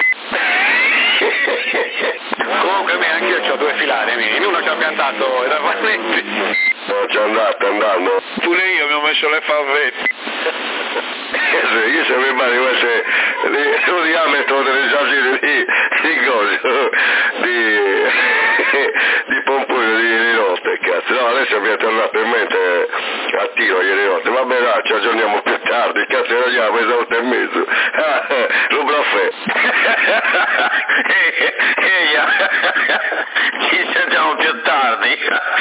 Comunque anche io ho due filari, uno ci ha piantato e da valenti. No, c'è andando. Pure io mi ho messo le favette. Io se mi pare queste un diametro delle giacine di coso, di pompuglio di notte, cazzo. No, adesso mi è tornato in mente a tiro ieri notte. Vabbè, dai, ci aggiorniamo più tardi, cazzo, ragiamo, mezz'ora e mezzo. Lubrafè. Ci sentiamo più tardi.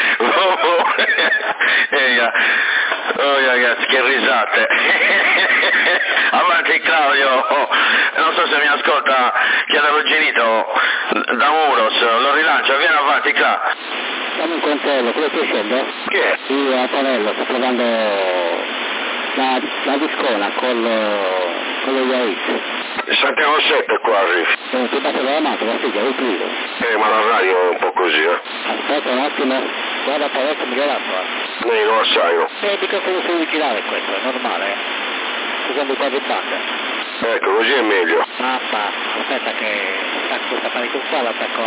Oh ragazzi, che risate. Avanti Claudio, non so se mi ascolta, chiedo all'Ugenito da Muros, lo rilancio, vieni avanti Cla. Dammi un controllo, quello che scende? Chi è? Io a Pavello sto provando la discola con lo Yaris. Santiago 7 qua arrivi. Ti batte la mano, la figlia, vuoi pulire? Ma la radio è un po' così, Aspetta un attimo, guarda Pavello mi viene qua. Non assai, no? Il microfono sul vigilare questo, è normale, usando i quadri banda. Ecco, così è meglio. Aspetta che stacco questa apparecchio qua, lo attacco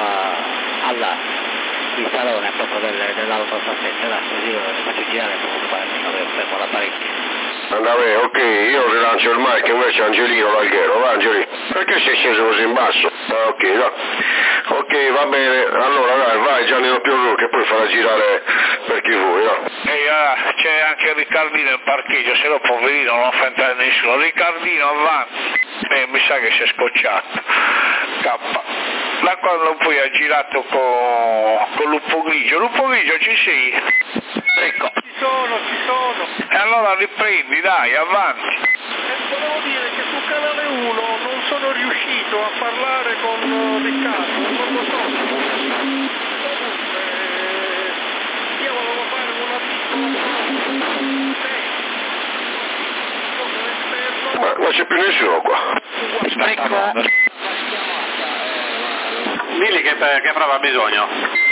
il salone proprio dell'auto 7, là, così lo faccio girare un po' qua, fermo l'apparecchio. Andate, ok, io rilancio il mic, invece Angelino l'Alghero, va Angelino? Perché sei sceso così in basso? Ok, no. Ok, va bene, allora dai, vai Gianni Piorru che poi farà girare per chi vuoi, no? C'è anche Riccardino in parcheggio, se no poverino non fa entrare nessuno. Riccardino avanti. Mi sa che si è scocciato. K. Da quando poi ha girato con Lupo Grigio. Lupo Grigio ci sei? Ecco. Ci sono. E allora riprendi, dai, avanti. Volevo dire che su Canale 1 non sono riuscito a parlare con Riccardo, non lo so. Io volevo fare una piccola... Ma non c'è più nessuno qua. Digli che prova bisogno.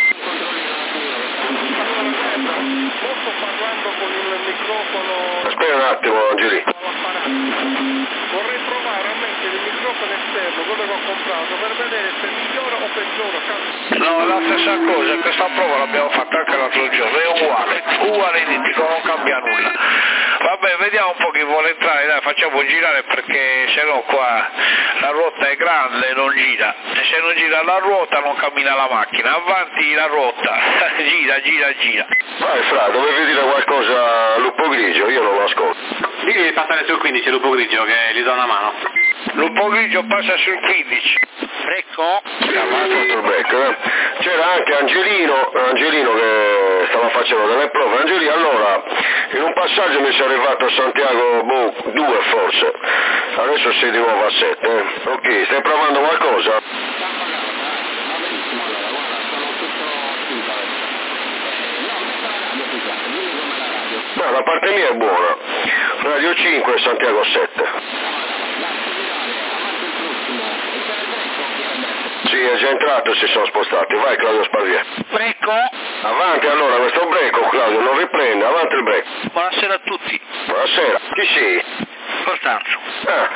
Sto parlando con il microfono... Aspetta un attimo, Angelino. Vorrei provare a mettere il microfono rotta all'esterno, quello che ho comprato, per vedere se migliora o peggiora. No, è la stessa cosa, questa prova l'abbiamo fatta anche l'altro giorno, è uguale identico, non cambia nulla. Vabbè, vediamo un po' chi vuole entrare, dai, facciamo girare perché se no qua la ruota è grande e non gira, e se non gira la ruota non cammina la macchina, avanti la ruota, gira. Vai Fra, dovevi dire qualcosa a Lupo Grigio, io non lo ascolto. Digli di passare sul 15 Lupo Grigio che gli do una mano. Lupo Grigio passa sul 15. Frecco? C'era anche Angelino che stava facendo delle prove. Angelino, allora, in un passaggio mi sono arrivato a Santiago 2 forse, adesso sei di nuovo a 7. Ok, stai provando qualcosa? No, la parte mia è buona, Radio 5 e Santiago 7. Sì, è già entrato e si sono spostati. Vai Claudio Sparvier. Frecco? Avanti allora questo break, Claudio, non riprende, avanti il break. Buonasera a tutti. Buonasera, chi sei? Costanzo. Ah,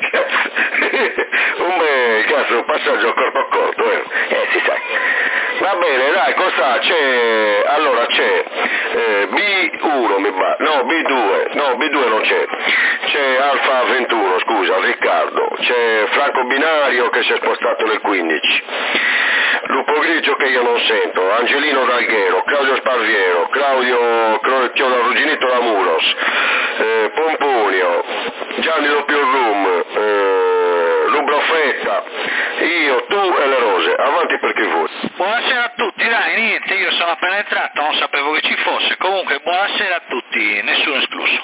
un passaggio a corpo a corpo, si sa. Va bene, dai, cosa c'è? Allora c'è B1 B2 non c'è Alfa 21, scusa, Riccardo, c'è Franco Binario che si è spostato nel 15, Lupo Grigio che io non sento, Angelino D'Alghero, Claudio Sparviero, Claudio Chiodo Arrugginito da Muros, Pomponio, Gianni Doppio Room, Lubrofetta, io, tu e le rose, avanti per chi vuoi. Buonasera a tutti, dai, niente, io sono appena entrato, non sapevo che ci fosse, comunque buonasera a tutti, nessuno escluso.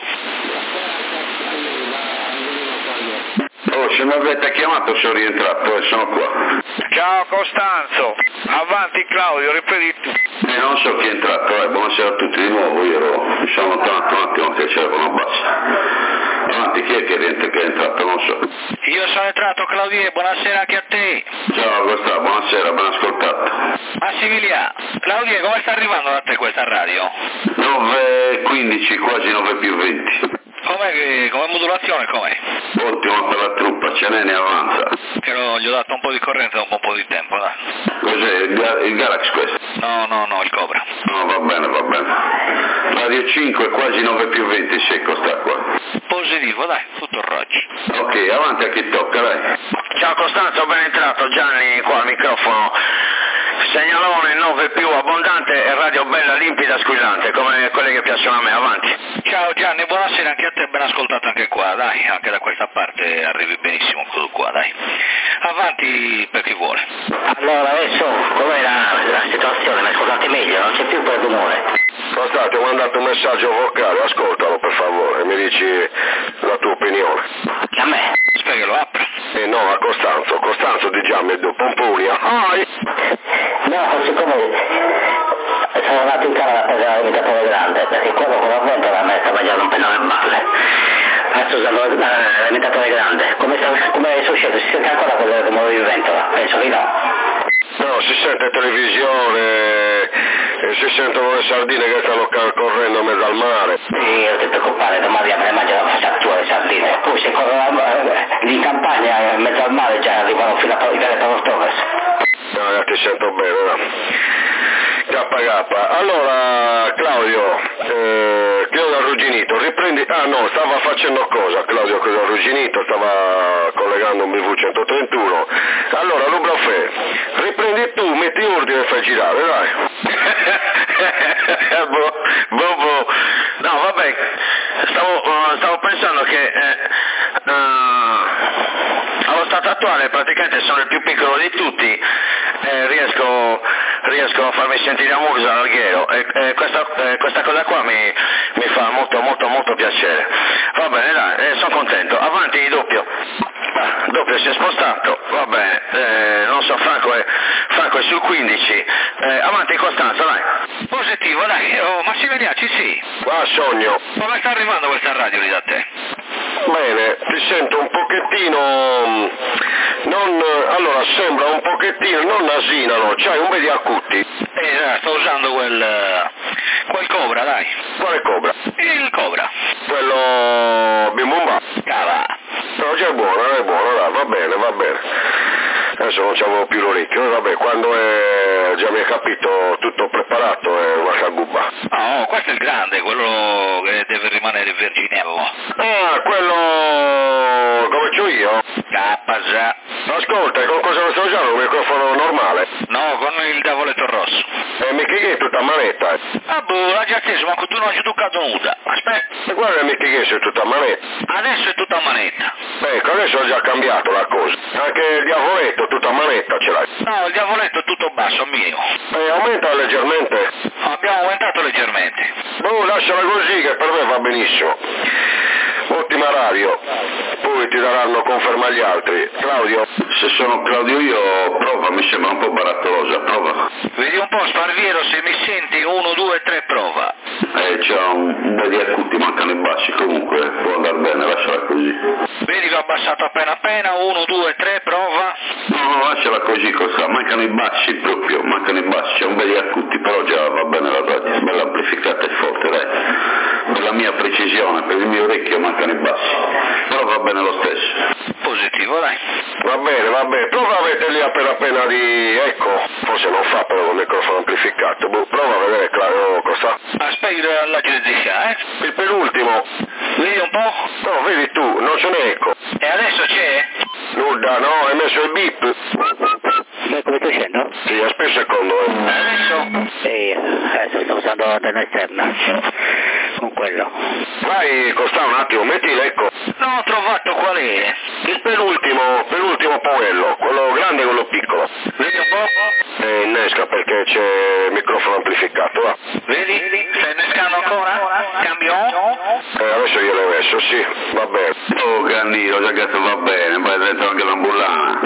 Oh, se mi avete chiamato sono rientrato e sono qua. Ciao Costanzo, avanti Claudio, ripeti tu. Non so chi è entrato, buonasera a tutti di nuovo, mi sono allontanato un attimo che c'era una bassa. Avanti, chi è che è entrato? Non so. Io sono entrato Claudio, buonasera anche a te. Ciao Costanzo, buonasera, ben ascoltato. Massimiliano, Claudio, come sta arrivando da te questa radio? 9:15, quasi 9+20. Come modulazione, com'è? Ottimo per la truppa, ce n'è, ne avanza. Che gli ho dato un po' di corrente da un po' di tempo, dai. Cos'è, il Galaxy questo? No, il Cobra. No, va bene. Radio 5, quasi 9+20, secco sta qua. Positivo, dai, tutto roggi. Ok, avanti a chi tocca, dai. Ciao Costanzo, ben entrato, Gianni qua al microfono. Segnalone 9 più abbondante e radio bella, limpida, squillante, come quelle che piacciono a me, avanti. Ciao Gianni, buonasera anche a te, ben ascoltato anche qua, dai, anche da questa parte arrivi benissimo quello qua, dai. Avanti per chi vuole. Allora adesso com'è la situazione? Mi ascoltate meglio? Non c'è più quel rumore? Costanzo, ti ho mandato un messaggio vocale, ascoltalo per favore e mi dici la tua opinione. Che a me? Aspetta che lo apro. No, a Costanzo di Giamme, Pompunia. No, siccome sono andato in camera a prendere l'imitatore grande, perché quello con la ventola mi sta mangiando un pennone in balle. Adesso usando l'imitatore grande, come succede? Si sente ancora quel rumore di ventola? Penso di no. No, si sente televisione, si sentono le sardine che stanno correndo in mezzo al mare. Sì, non ti preoccupare, domani avrei mangiato la tua le sardine. Poi se corrono lì in campagna, in mezzo al mare, già arrivano fino a Italia per lo Torres. No, ti sento bene, no. K. Allora, Claudio, Chiodo Arrugginito, riprendi... Ah no, stava facendo cosa Claudio Chiodo Arrugginito? Stava collegando un BV131. Allora, Lubrofè, riprendi tu, metti ordine e fai girare, dai. No, vabbè, stavo pensando che allo stato attuale praticamente sono il più piccolo di tutti, riesco a farmi sentire a muso all'alghero e questa cosa qua mi fa molto piacere. Va bene, dai, sono contento. Avanti doppio si è spostato, va bene, non so, Franco è sul 15, avanti Costanzo, dai. Positivo, dai, Massimiliano, ci sì. Qua sogno. Come sta arrivando questa radio lì da te? Bene, ti sento un pochettino, allora sembra un pochettino, non nasinano, c'hai un po' di acuti. Sto usando quel Cobra, dai. Quale Cobra? Il Cobra. Quello Bim Bum Bam. Cava. No, già è buono, dai, va bene. Adesso non c'avevo più l'orecchio, vabbè, quando è, già mi hai capito, tutto preparato è una cagubba. No, questo è il grande, quello che deve rimanere verginello. Ah, quello come c'ho io? Già. Ascolta, con cosa lo sto usando? Un microfono normale? No, con il diavoletto rosso. E mica che è tutta manetta? Ah boh, l'ha già acceso, ma tu non hai toccato nuda. Aspetta. E guarda mica che è tutta manetta. Adesso è tutta manetta. Ecco, adesso ho già cambiato la cosa. Anche il diavoletto tutta manetta ce l'hai. No, il diavoletto è tutto basso, mio. Aumenta leggermente. Abbiamo aumentato leggermente. Boh, lasciala così che per me va benissimo. Ottima radio. Poi ti daranno conferma gli altri. Claudio? Se sono Claudio io, prova, mi sembra un po' barattolosa, prova. Vedi un po', Sparviero, se mi senti, 1, 2, 3, prova. C'ha un po' di acuti, mancano i bassi, comunque può andare bene, lasciala così. Vedi che ho abbassato appena, 1, 2, 3, prova. No, lasciala così, cosa, mancano i bassi proprio, c'è un po' di acuti, però già va bene la radio, bella amplificata e forte, dai. Per la mia precisione, per il mio orecchio mancano i bassi, però va bene lo stesso. Positivo, dai. Va bene, prova a metterli appena di, ecco, forse non fa però con il microfono amplificato, prova a vedere Claudio cosa. Aspetta la giudicia, Il penultimo. Vedi un po'? No, vedi tu, non ce n'è eco. E adesso c'è? Nuda, no, hai messo il beep. Come sto dicendo? Sì, aspetta un secondo. Adesso sto usando l'antenna esterna. Con quello. Vai, Costa, un attimo, metti l'eco. Non ho trovato qual è. Il penultimo poello, quello grande e quello piccolo. Vedi un po'? Innesca perché c'è il microfono amplificato, va. Vedi? Stai innescando ancora? Cambio? Adesso gliel'hai messo, sì, va bene. Oh Cannino, già che va bene, vai dentro anche l'ambulana.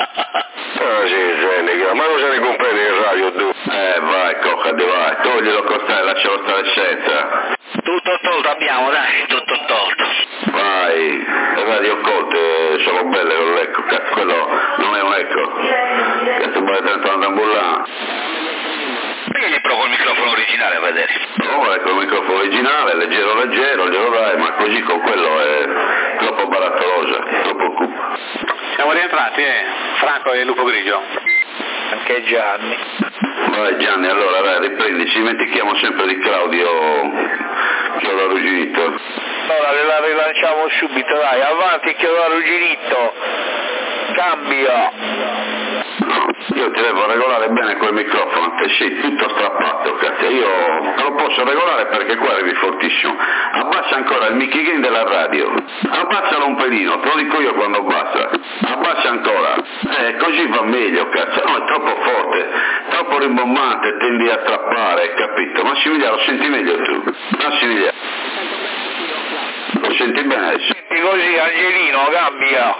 Ah sì, Zenica, ma non se ne comprende il radio tu. Vai, coccati, vai, toglilo Costa e lascialo stare senza. Tutto tolto abbiamo, dai, tutto tolto. Vai, le radio colte sono belle con l'eco, cazzo, quello non è un eco. Cazzo, vai dentro l'ambulana. Perché gli provo il microfono originale a vedere? No, ecco il microfono originale, leggero, glielo dai, ma così con quello è troppo barattolosa, troppo cupa. Siamo rientrati, Franco e Lupo Grigio. Anche Gianni. Vai Gianni, allora dai, riprendi, ci dimentichiamo sempre di Claudio Arrugginito. Allora la rilanciamo subito, dai, avanti Arrugginito. Cambio. No, io ti devo regolare bene quel microfono, te sei tutto strappato, cazzo, io non lo posso regolare perché qua arrivi fortissimo. Abbassa ancora il Mickey Game della radio, abbassalo un pelino, te lo dico io quando abbassa, abbassa ancora, così va meglio, cazzo, no, è troppo forte, troppo rimbombante, tendi a strappare, capito? Massimiliano, lo senti meglio tu? Massimiliano, lo senti bene adesso? Senti così, Angelino, cambia.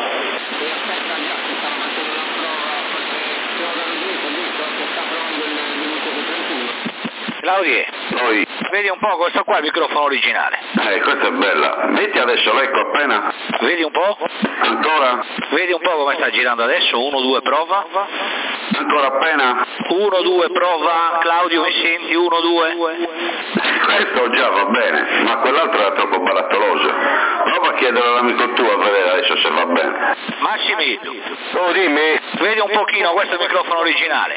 Claudio, Poi, vedi un po', questo qua è il microfono originale. questa è bella, metti adesso l'eco appena, Vedi un po'? ancora, Vedi un po' come sta girando adesso, 1, 2, prova. ancora appena, 1, 2, prova. Claudio, mi senti? 1, 2. questo già va bene, ma quell'altro era troppo barattoloso. Prova a chiedere all'amico tuo a vedere adesso se va bene. Massimiliano, Oh, dimmi. vedi un pochino, questo è il microfono originale.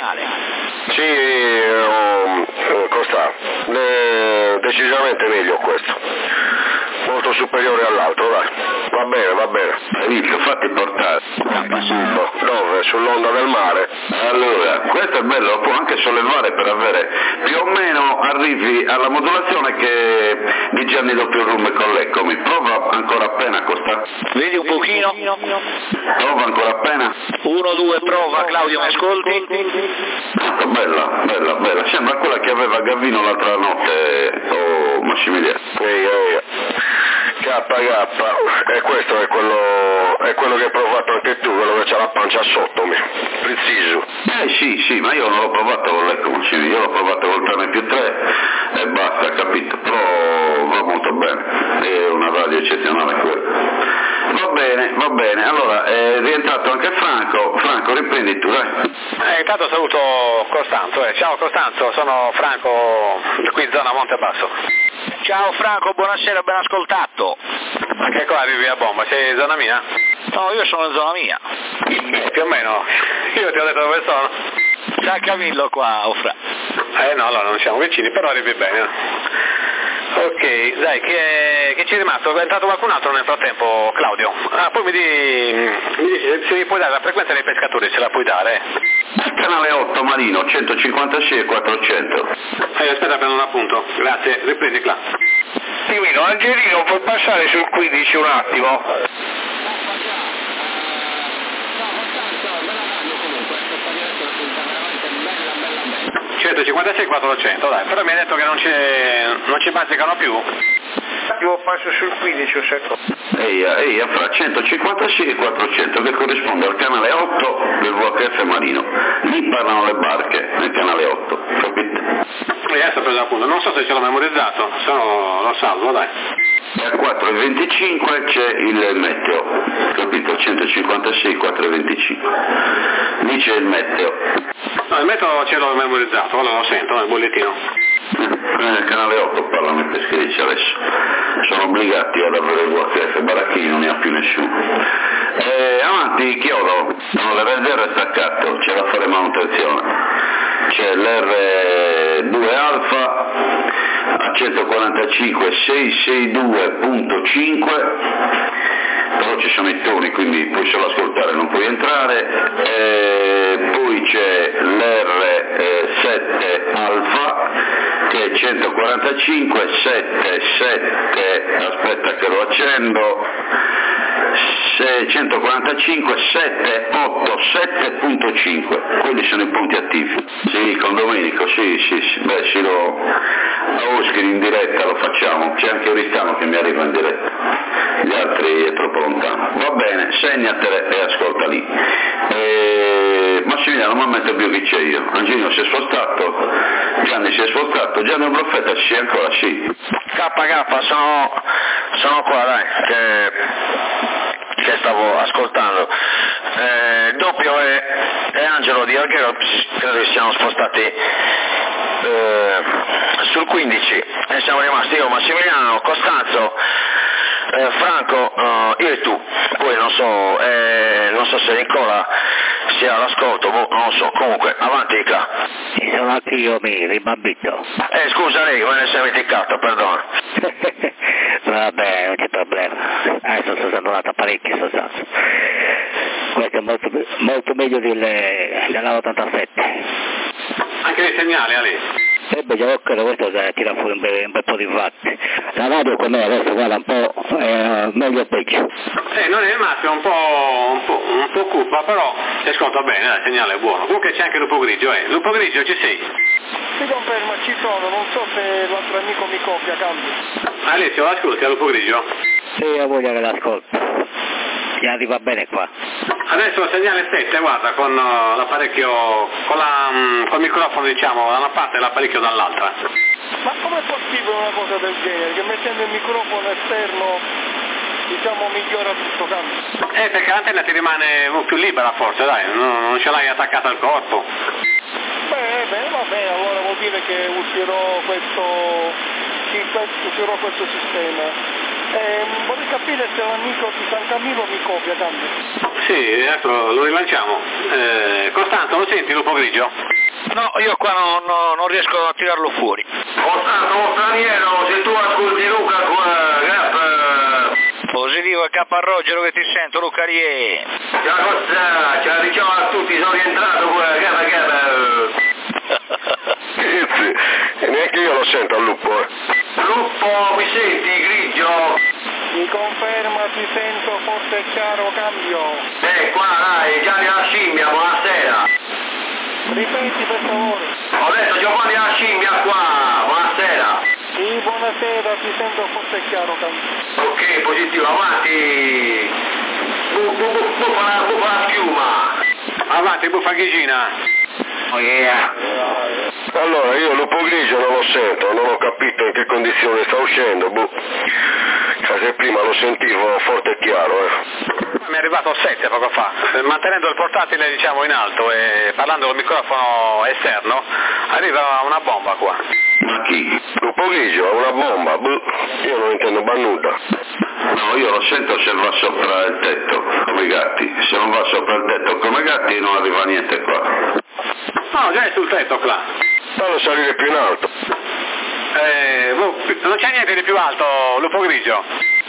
Sì, Costa, decisamente meglio questo. Molto superiore all'altro, dai. Va bene. Hai visto, fatti portare. Dove? Sull'onda del mare. Allora, questo è bello, lo può anche sollevare per avere più o meno arrivi alla modulazione che di Gianni doppio rum con l'eccomi. Prova ancora appena Costa. Vedi un pochino? Prova ancora appena. 1, 2, prova. Claudio, mi ascolti? Ecco, bella. Sembra quella che aveva Gavino l'altra notte, Massimiliano. E questo è quello che hai provato anche tu, quello che c'ha la pancia sotto, preciso. Sì, ma io non l'ho provato con l'ecco Massimiliano, io l'ho provato col 3+3 e basta, capito? Però va molto bene, è una radio eccezionale quella. Va bene, allora è rientrato anche Franco, riprendi tu, dai. Intanto saluto Costanzo, ciao Costanzo, sono Franco, qui zona Montebasso. Ciao Franco, buonasera, ben ascoltato. Anche qua arrivi a bomba, sei zona mia? No, io sono in zona mia. Più o meno. Io ti ho detto dove sono. San Camillo qua, Ofra. No, allora non siamo vicini, però arrivi bene. Ok, dai, che ci è rimasto? È entrato qualcun altro nel frattempo, Claudio? Poi mi dici se mi puoi dare la frequenza dei pescatori, se la puoi dare. Canale 8 Marino, 156 e 400. Aspetta, prendo un appunto. Grazie, riprendi Cla. Dimino, Angelino, puoi passare sul 15 un attimo? 156 400, dai, però mi hai detto che non ci bazzicano più. Io passo sul 15 un secondo. Eia, fra 156 e 400 che corrisponde al canale 8 del VHF Marino. Lì parlano le barche nel canale 8, capite? Adesso ho preso appunto, non so se ce l'ho memorizzato, se no lo salvo, dai. E a 4,25 c'è il meteo, capito? 156 4,25. Lì c'è il meteo. No, il meteo ce l'ho memorizzato, ora lo sento nel bollettino. Nel canale 8 parlano i pescherecci adesso. Sono obbligati ad avere il VHF, baracchini non ne ha più nessuno. Avanti Chiodo, no, l'RDR è staccato, c'è da fare manutenzione. C'è l'R2 Alfa a 145 662.5, però ci sono i toni, quindi puoi solo ascoltare, non puoi entrare. Poi c'è l'R7 Alfa che è 145 77, aspetta che lo accendo, 145 787.5, quelli sono i punti attivi. Sì, con Domenico, sì, beh sì, a Oschini in diretta lo facciamo, c'è anche Oristano che mi arriva in diretta, gli altri è troppo lontano. Va bene, segnatele e ascolta lì. Massimiliano non mi ammette più chi c'è io, Angelino si è spostato, Gianni si è spostato, Gianni è un profeta, ci sei ancora, sì. KK, sono qua, dai, che stavo ascoltando. Doppio e Angelo di Alghero, credo che siamo spostati sul 15 e siamo rimasti io, Massimiliano, Costanzo, Franco, io e tu. Poi non so se Nicola sia all'ascolto, non lo so, comunque avanti qua. Ci sono anche io, mi ribambito. Scusa lei, me ne sei dimenticato, perdono. Vabbè, non c'è problema. Adesso sto usando un'altra parecchia sostanza. Questo è molto meglio della 87. Anche dei segnali a lei. Beh, già questo tira fuori un bel po' di fatti. La radio con me adesso guarda un po' meglio o peggio. Non è il massimo, un po' cupa, però si ascolta bene, il segnale è buono. Comunque c'è anche Lupo Grigio, Lupo Grigio ci sei? Si conferma, ci sono, non so se l'altro amico mi copia, cambio. Alessio, l'ascolti a Lupo Grigio? Sì, ho voglia che l'ascolto. Ti arriva bene qua. Adesso il segnale 7, guarda, con l'apparecchio, col microfono diciamo da una parte e l'apparecchio dall'altra. Ma com'è possibile una cosa del genere? Che mettendo il microfono esterno, diciamo, migliora tutto, cambio? Perché l'antenna ti rimane più libera forse, dai, non ce l'hai attaccata al corpo. Beh, va bene, allora vuol dire che userò questo sistema. Vorrei capire se l'amico di San Camillo mi copia, cambio. Sì, ecco, lo rilanciamo. Costanzo, lo senti Lupo Grigio? No, io qua non riesco a tirarlo fuori. Costanzo, straniero, se tu ascolti Luca qua, Positivo è K. Rogero che ti sento, Luca Rie. ciao Costanzo, ciao, diciamo a tutti, sono rientrato qua, E neanche io lo sento al lupo, Lupo, mi senti, Grigio? Mi conferma, ti sento forte e chiaro, cambio. Qua dai, Gianni la scimmia, buonasera. Ripeti per favore. Ho detto Giovanni la scimmia qua, buonasera. Sì, buonasera, ti sento forte e chiaro, cambio. Ok, positivo, avanti. Buffa la schiuma. Avanti, buffa Ghigina. Oh yeah. Allora io Lupo Grigio non lo sento, non ho capito in che condizione sta uscendo, se prima lo sentivo forte e chiaro. Mi è arrivato 7 poco fa, mantenendo il portatile diciamo in alto e parlando col microfono esterno arriva una bomba qua. Ma chi? Lupo grigio, è una bomba, io non intendo nulla. No, io lo sento se va sopra il tetto, come i gatti. Se non va sopra il tetto come i gatti non arriva niente qua. No, già è sul tetto, là. Fallo salire più in alto. Non c'è niente di più alto, Lupo grigio.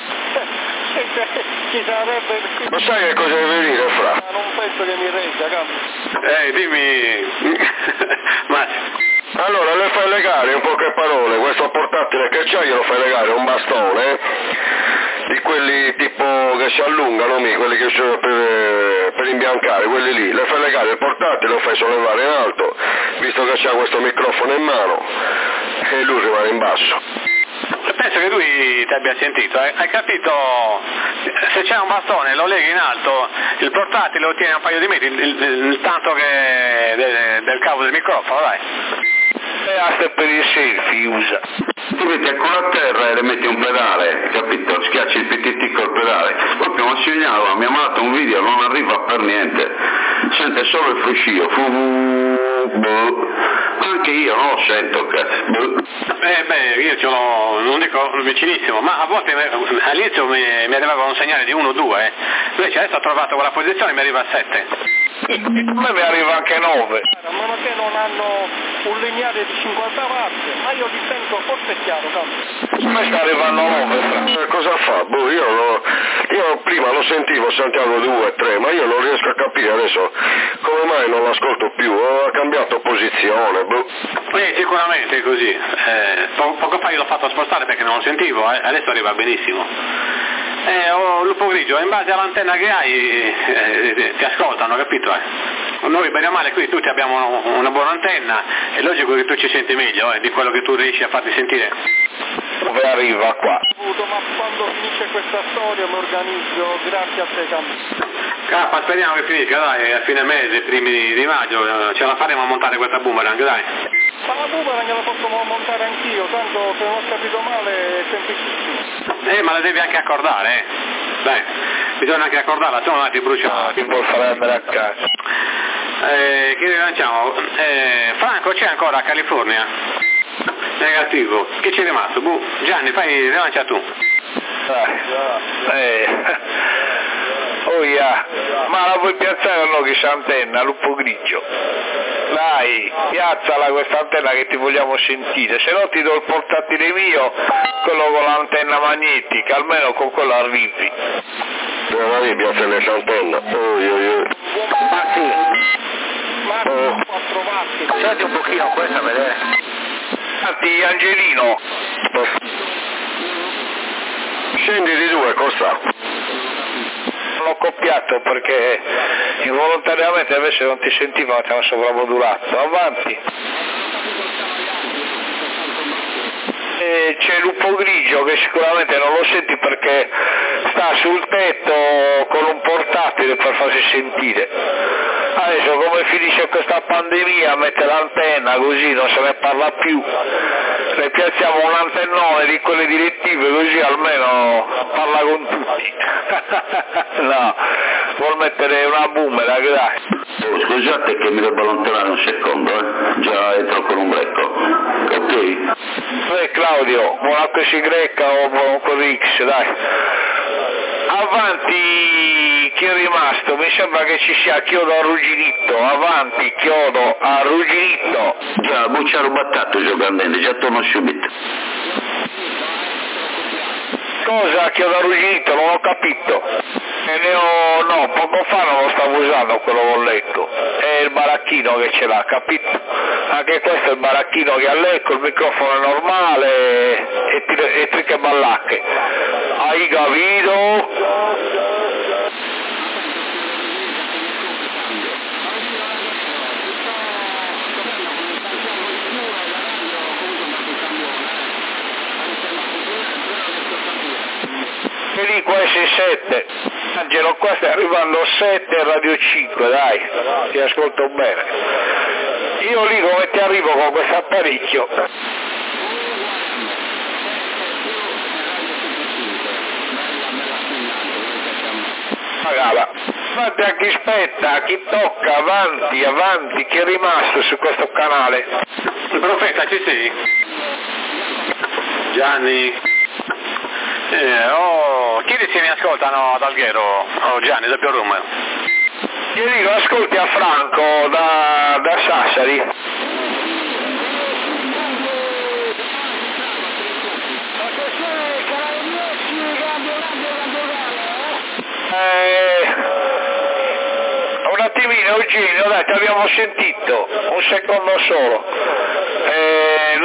Ci sarebbe... Ma sai che cosa deve dire, Fra? Non penso che mi regga, cambio. Dimmi... Ma... Allora, le fai legare in poche parole, questo portatile che c'hai glielo fai legare un bastone, di quelli tipo che si allungano, quelli che sono per imbiancare, quelli lì, le fai legare il portatile, lo fai sollevare in alto, visto che c'ha questo microfono in mano, e lui rimane in basso. Penso che lui ti abbia sentito, hai capito? Se c'è un bastone lo leghi in alto, il portatile lo tiene a un paio di metri, il tanto che del cavo del microfono, dai. E anche per i selfie usa. Tu metti ancora a terra e le metti un pedale, capito? Schiacci il PTT col pedale. Proprio Massimiliano mi ha mandato un video, non arriva per niente. Sente solo il fruscio. Anche io non lo sento, cazzo. Io ce l'ho, non dico vicinissimo, ma a volte all'inizio mi arrivava un segnale di 1 o 2, invece adesso ho trovato quella posizione e mi arriva a 7. A me mi arriva anche 9. A meno che non hanno un lineare di 50 watt, ma io li sento forse chiaro, cambio. A me sta arrivando 9. Cosa fa? Io prima lo sentivo Santiago 2, 3, ma io non riesco a capire adesso come mai non l'ascolto più, ho cambiato posizione, Sicuramente è così. Poco fa io l'ho fatto spostare perché non lo sentivo, adesso arriva benissimo. Lupo grigio, in base all'antenna che hai ti ascoltano, capito? Noi bene o male qui tutti abbiamo una buona antenna, è logico che tu ci senti meglio di quello che tu riesci a farti sentire. Dove arriva qua? Ma quando finisce questa storia mi organizzo, grazie a te, cambio. Speriamo che finisca, dai, a fine mese, primi di maggio, ce la faremo a montare questa boomerang, dai. Ma la boomerang la posso montare anch'io, tanto se non ho capito male è semplicissimo. Ma la devi anche accordare, Dai, bisogna anche accordarla, se no ti brucia. Ti vuol fare andare a casa. Che rilanciamo? Franco c'è ancora a California? Negativo. Chi c'è rimasto? Gianni, fai rilancia tu. Oh yeah. Ma la puoi piazzare o no che c'è antenna, Lupo grigio? Dai, piazzala questa antenna che ti vogliamo sentire, se no ti do il portatile mio, quello con l'antenna magnetica, almeno con quello arrivi. Non mi piace l'antenna. Ma sì. Ma non può trovarti. Senti un pochino questa a vedere. Senti Angelino. Scendi di 2, cosa? L'ho coppiato perché involontariamente invece non ti sentivo, ma ti hanno sovramodulato. Avanti. C'è Lupo grigio che sicuramente non lo senti perché sta sul tetto con un portatile per farsi sentire. Adesso come finisce questa pandemia mette l'antenna così non se ne parla più, le piazziamo un antennone di quelle direttive così almeno parla con tutti. No, vuol mettere una boomerang, dai. Scusate che mi devo allontanare un secondo, già entro con un brecco, ok? Claudio, buona così greca o buon con X, dai. Avanti, chi è rimasto? Mi sembra che ci sia Chiodo Arrugginito, avanti Chiodo Arrugginito. Già, bucciaro battato giocando, già torno subito. Cosa Chiodo Arrugginito? Non ho capito. No, poco fa non lo stavo usando quello che ho letto, è il baracchino che ce l'ha, capito? Anche questo è il baracchino che ha letto, il microfono è normale e triche ballacche. Hai capito? Vedi qua è 7. Angelo, qua stai arrivando 7 Radio 5, dai, ti ascolto bene. Io lì come ti arrivo con questo apparecchio? Magala. Guarda a chi spetta, a chi tocca, avanti, avanti, chi è rimasto su questo canale? Il profeta ci sei? Gianni? Chi dici mi ascoltano ad Alghero? Gianni, doppio room. Ieri lo ascolti a Franco da Sassari. Un attimino Eugenio, dai, ti abbiamo sentito, un secondo solo.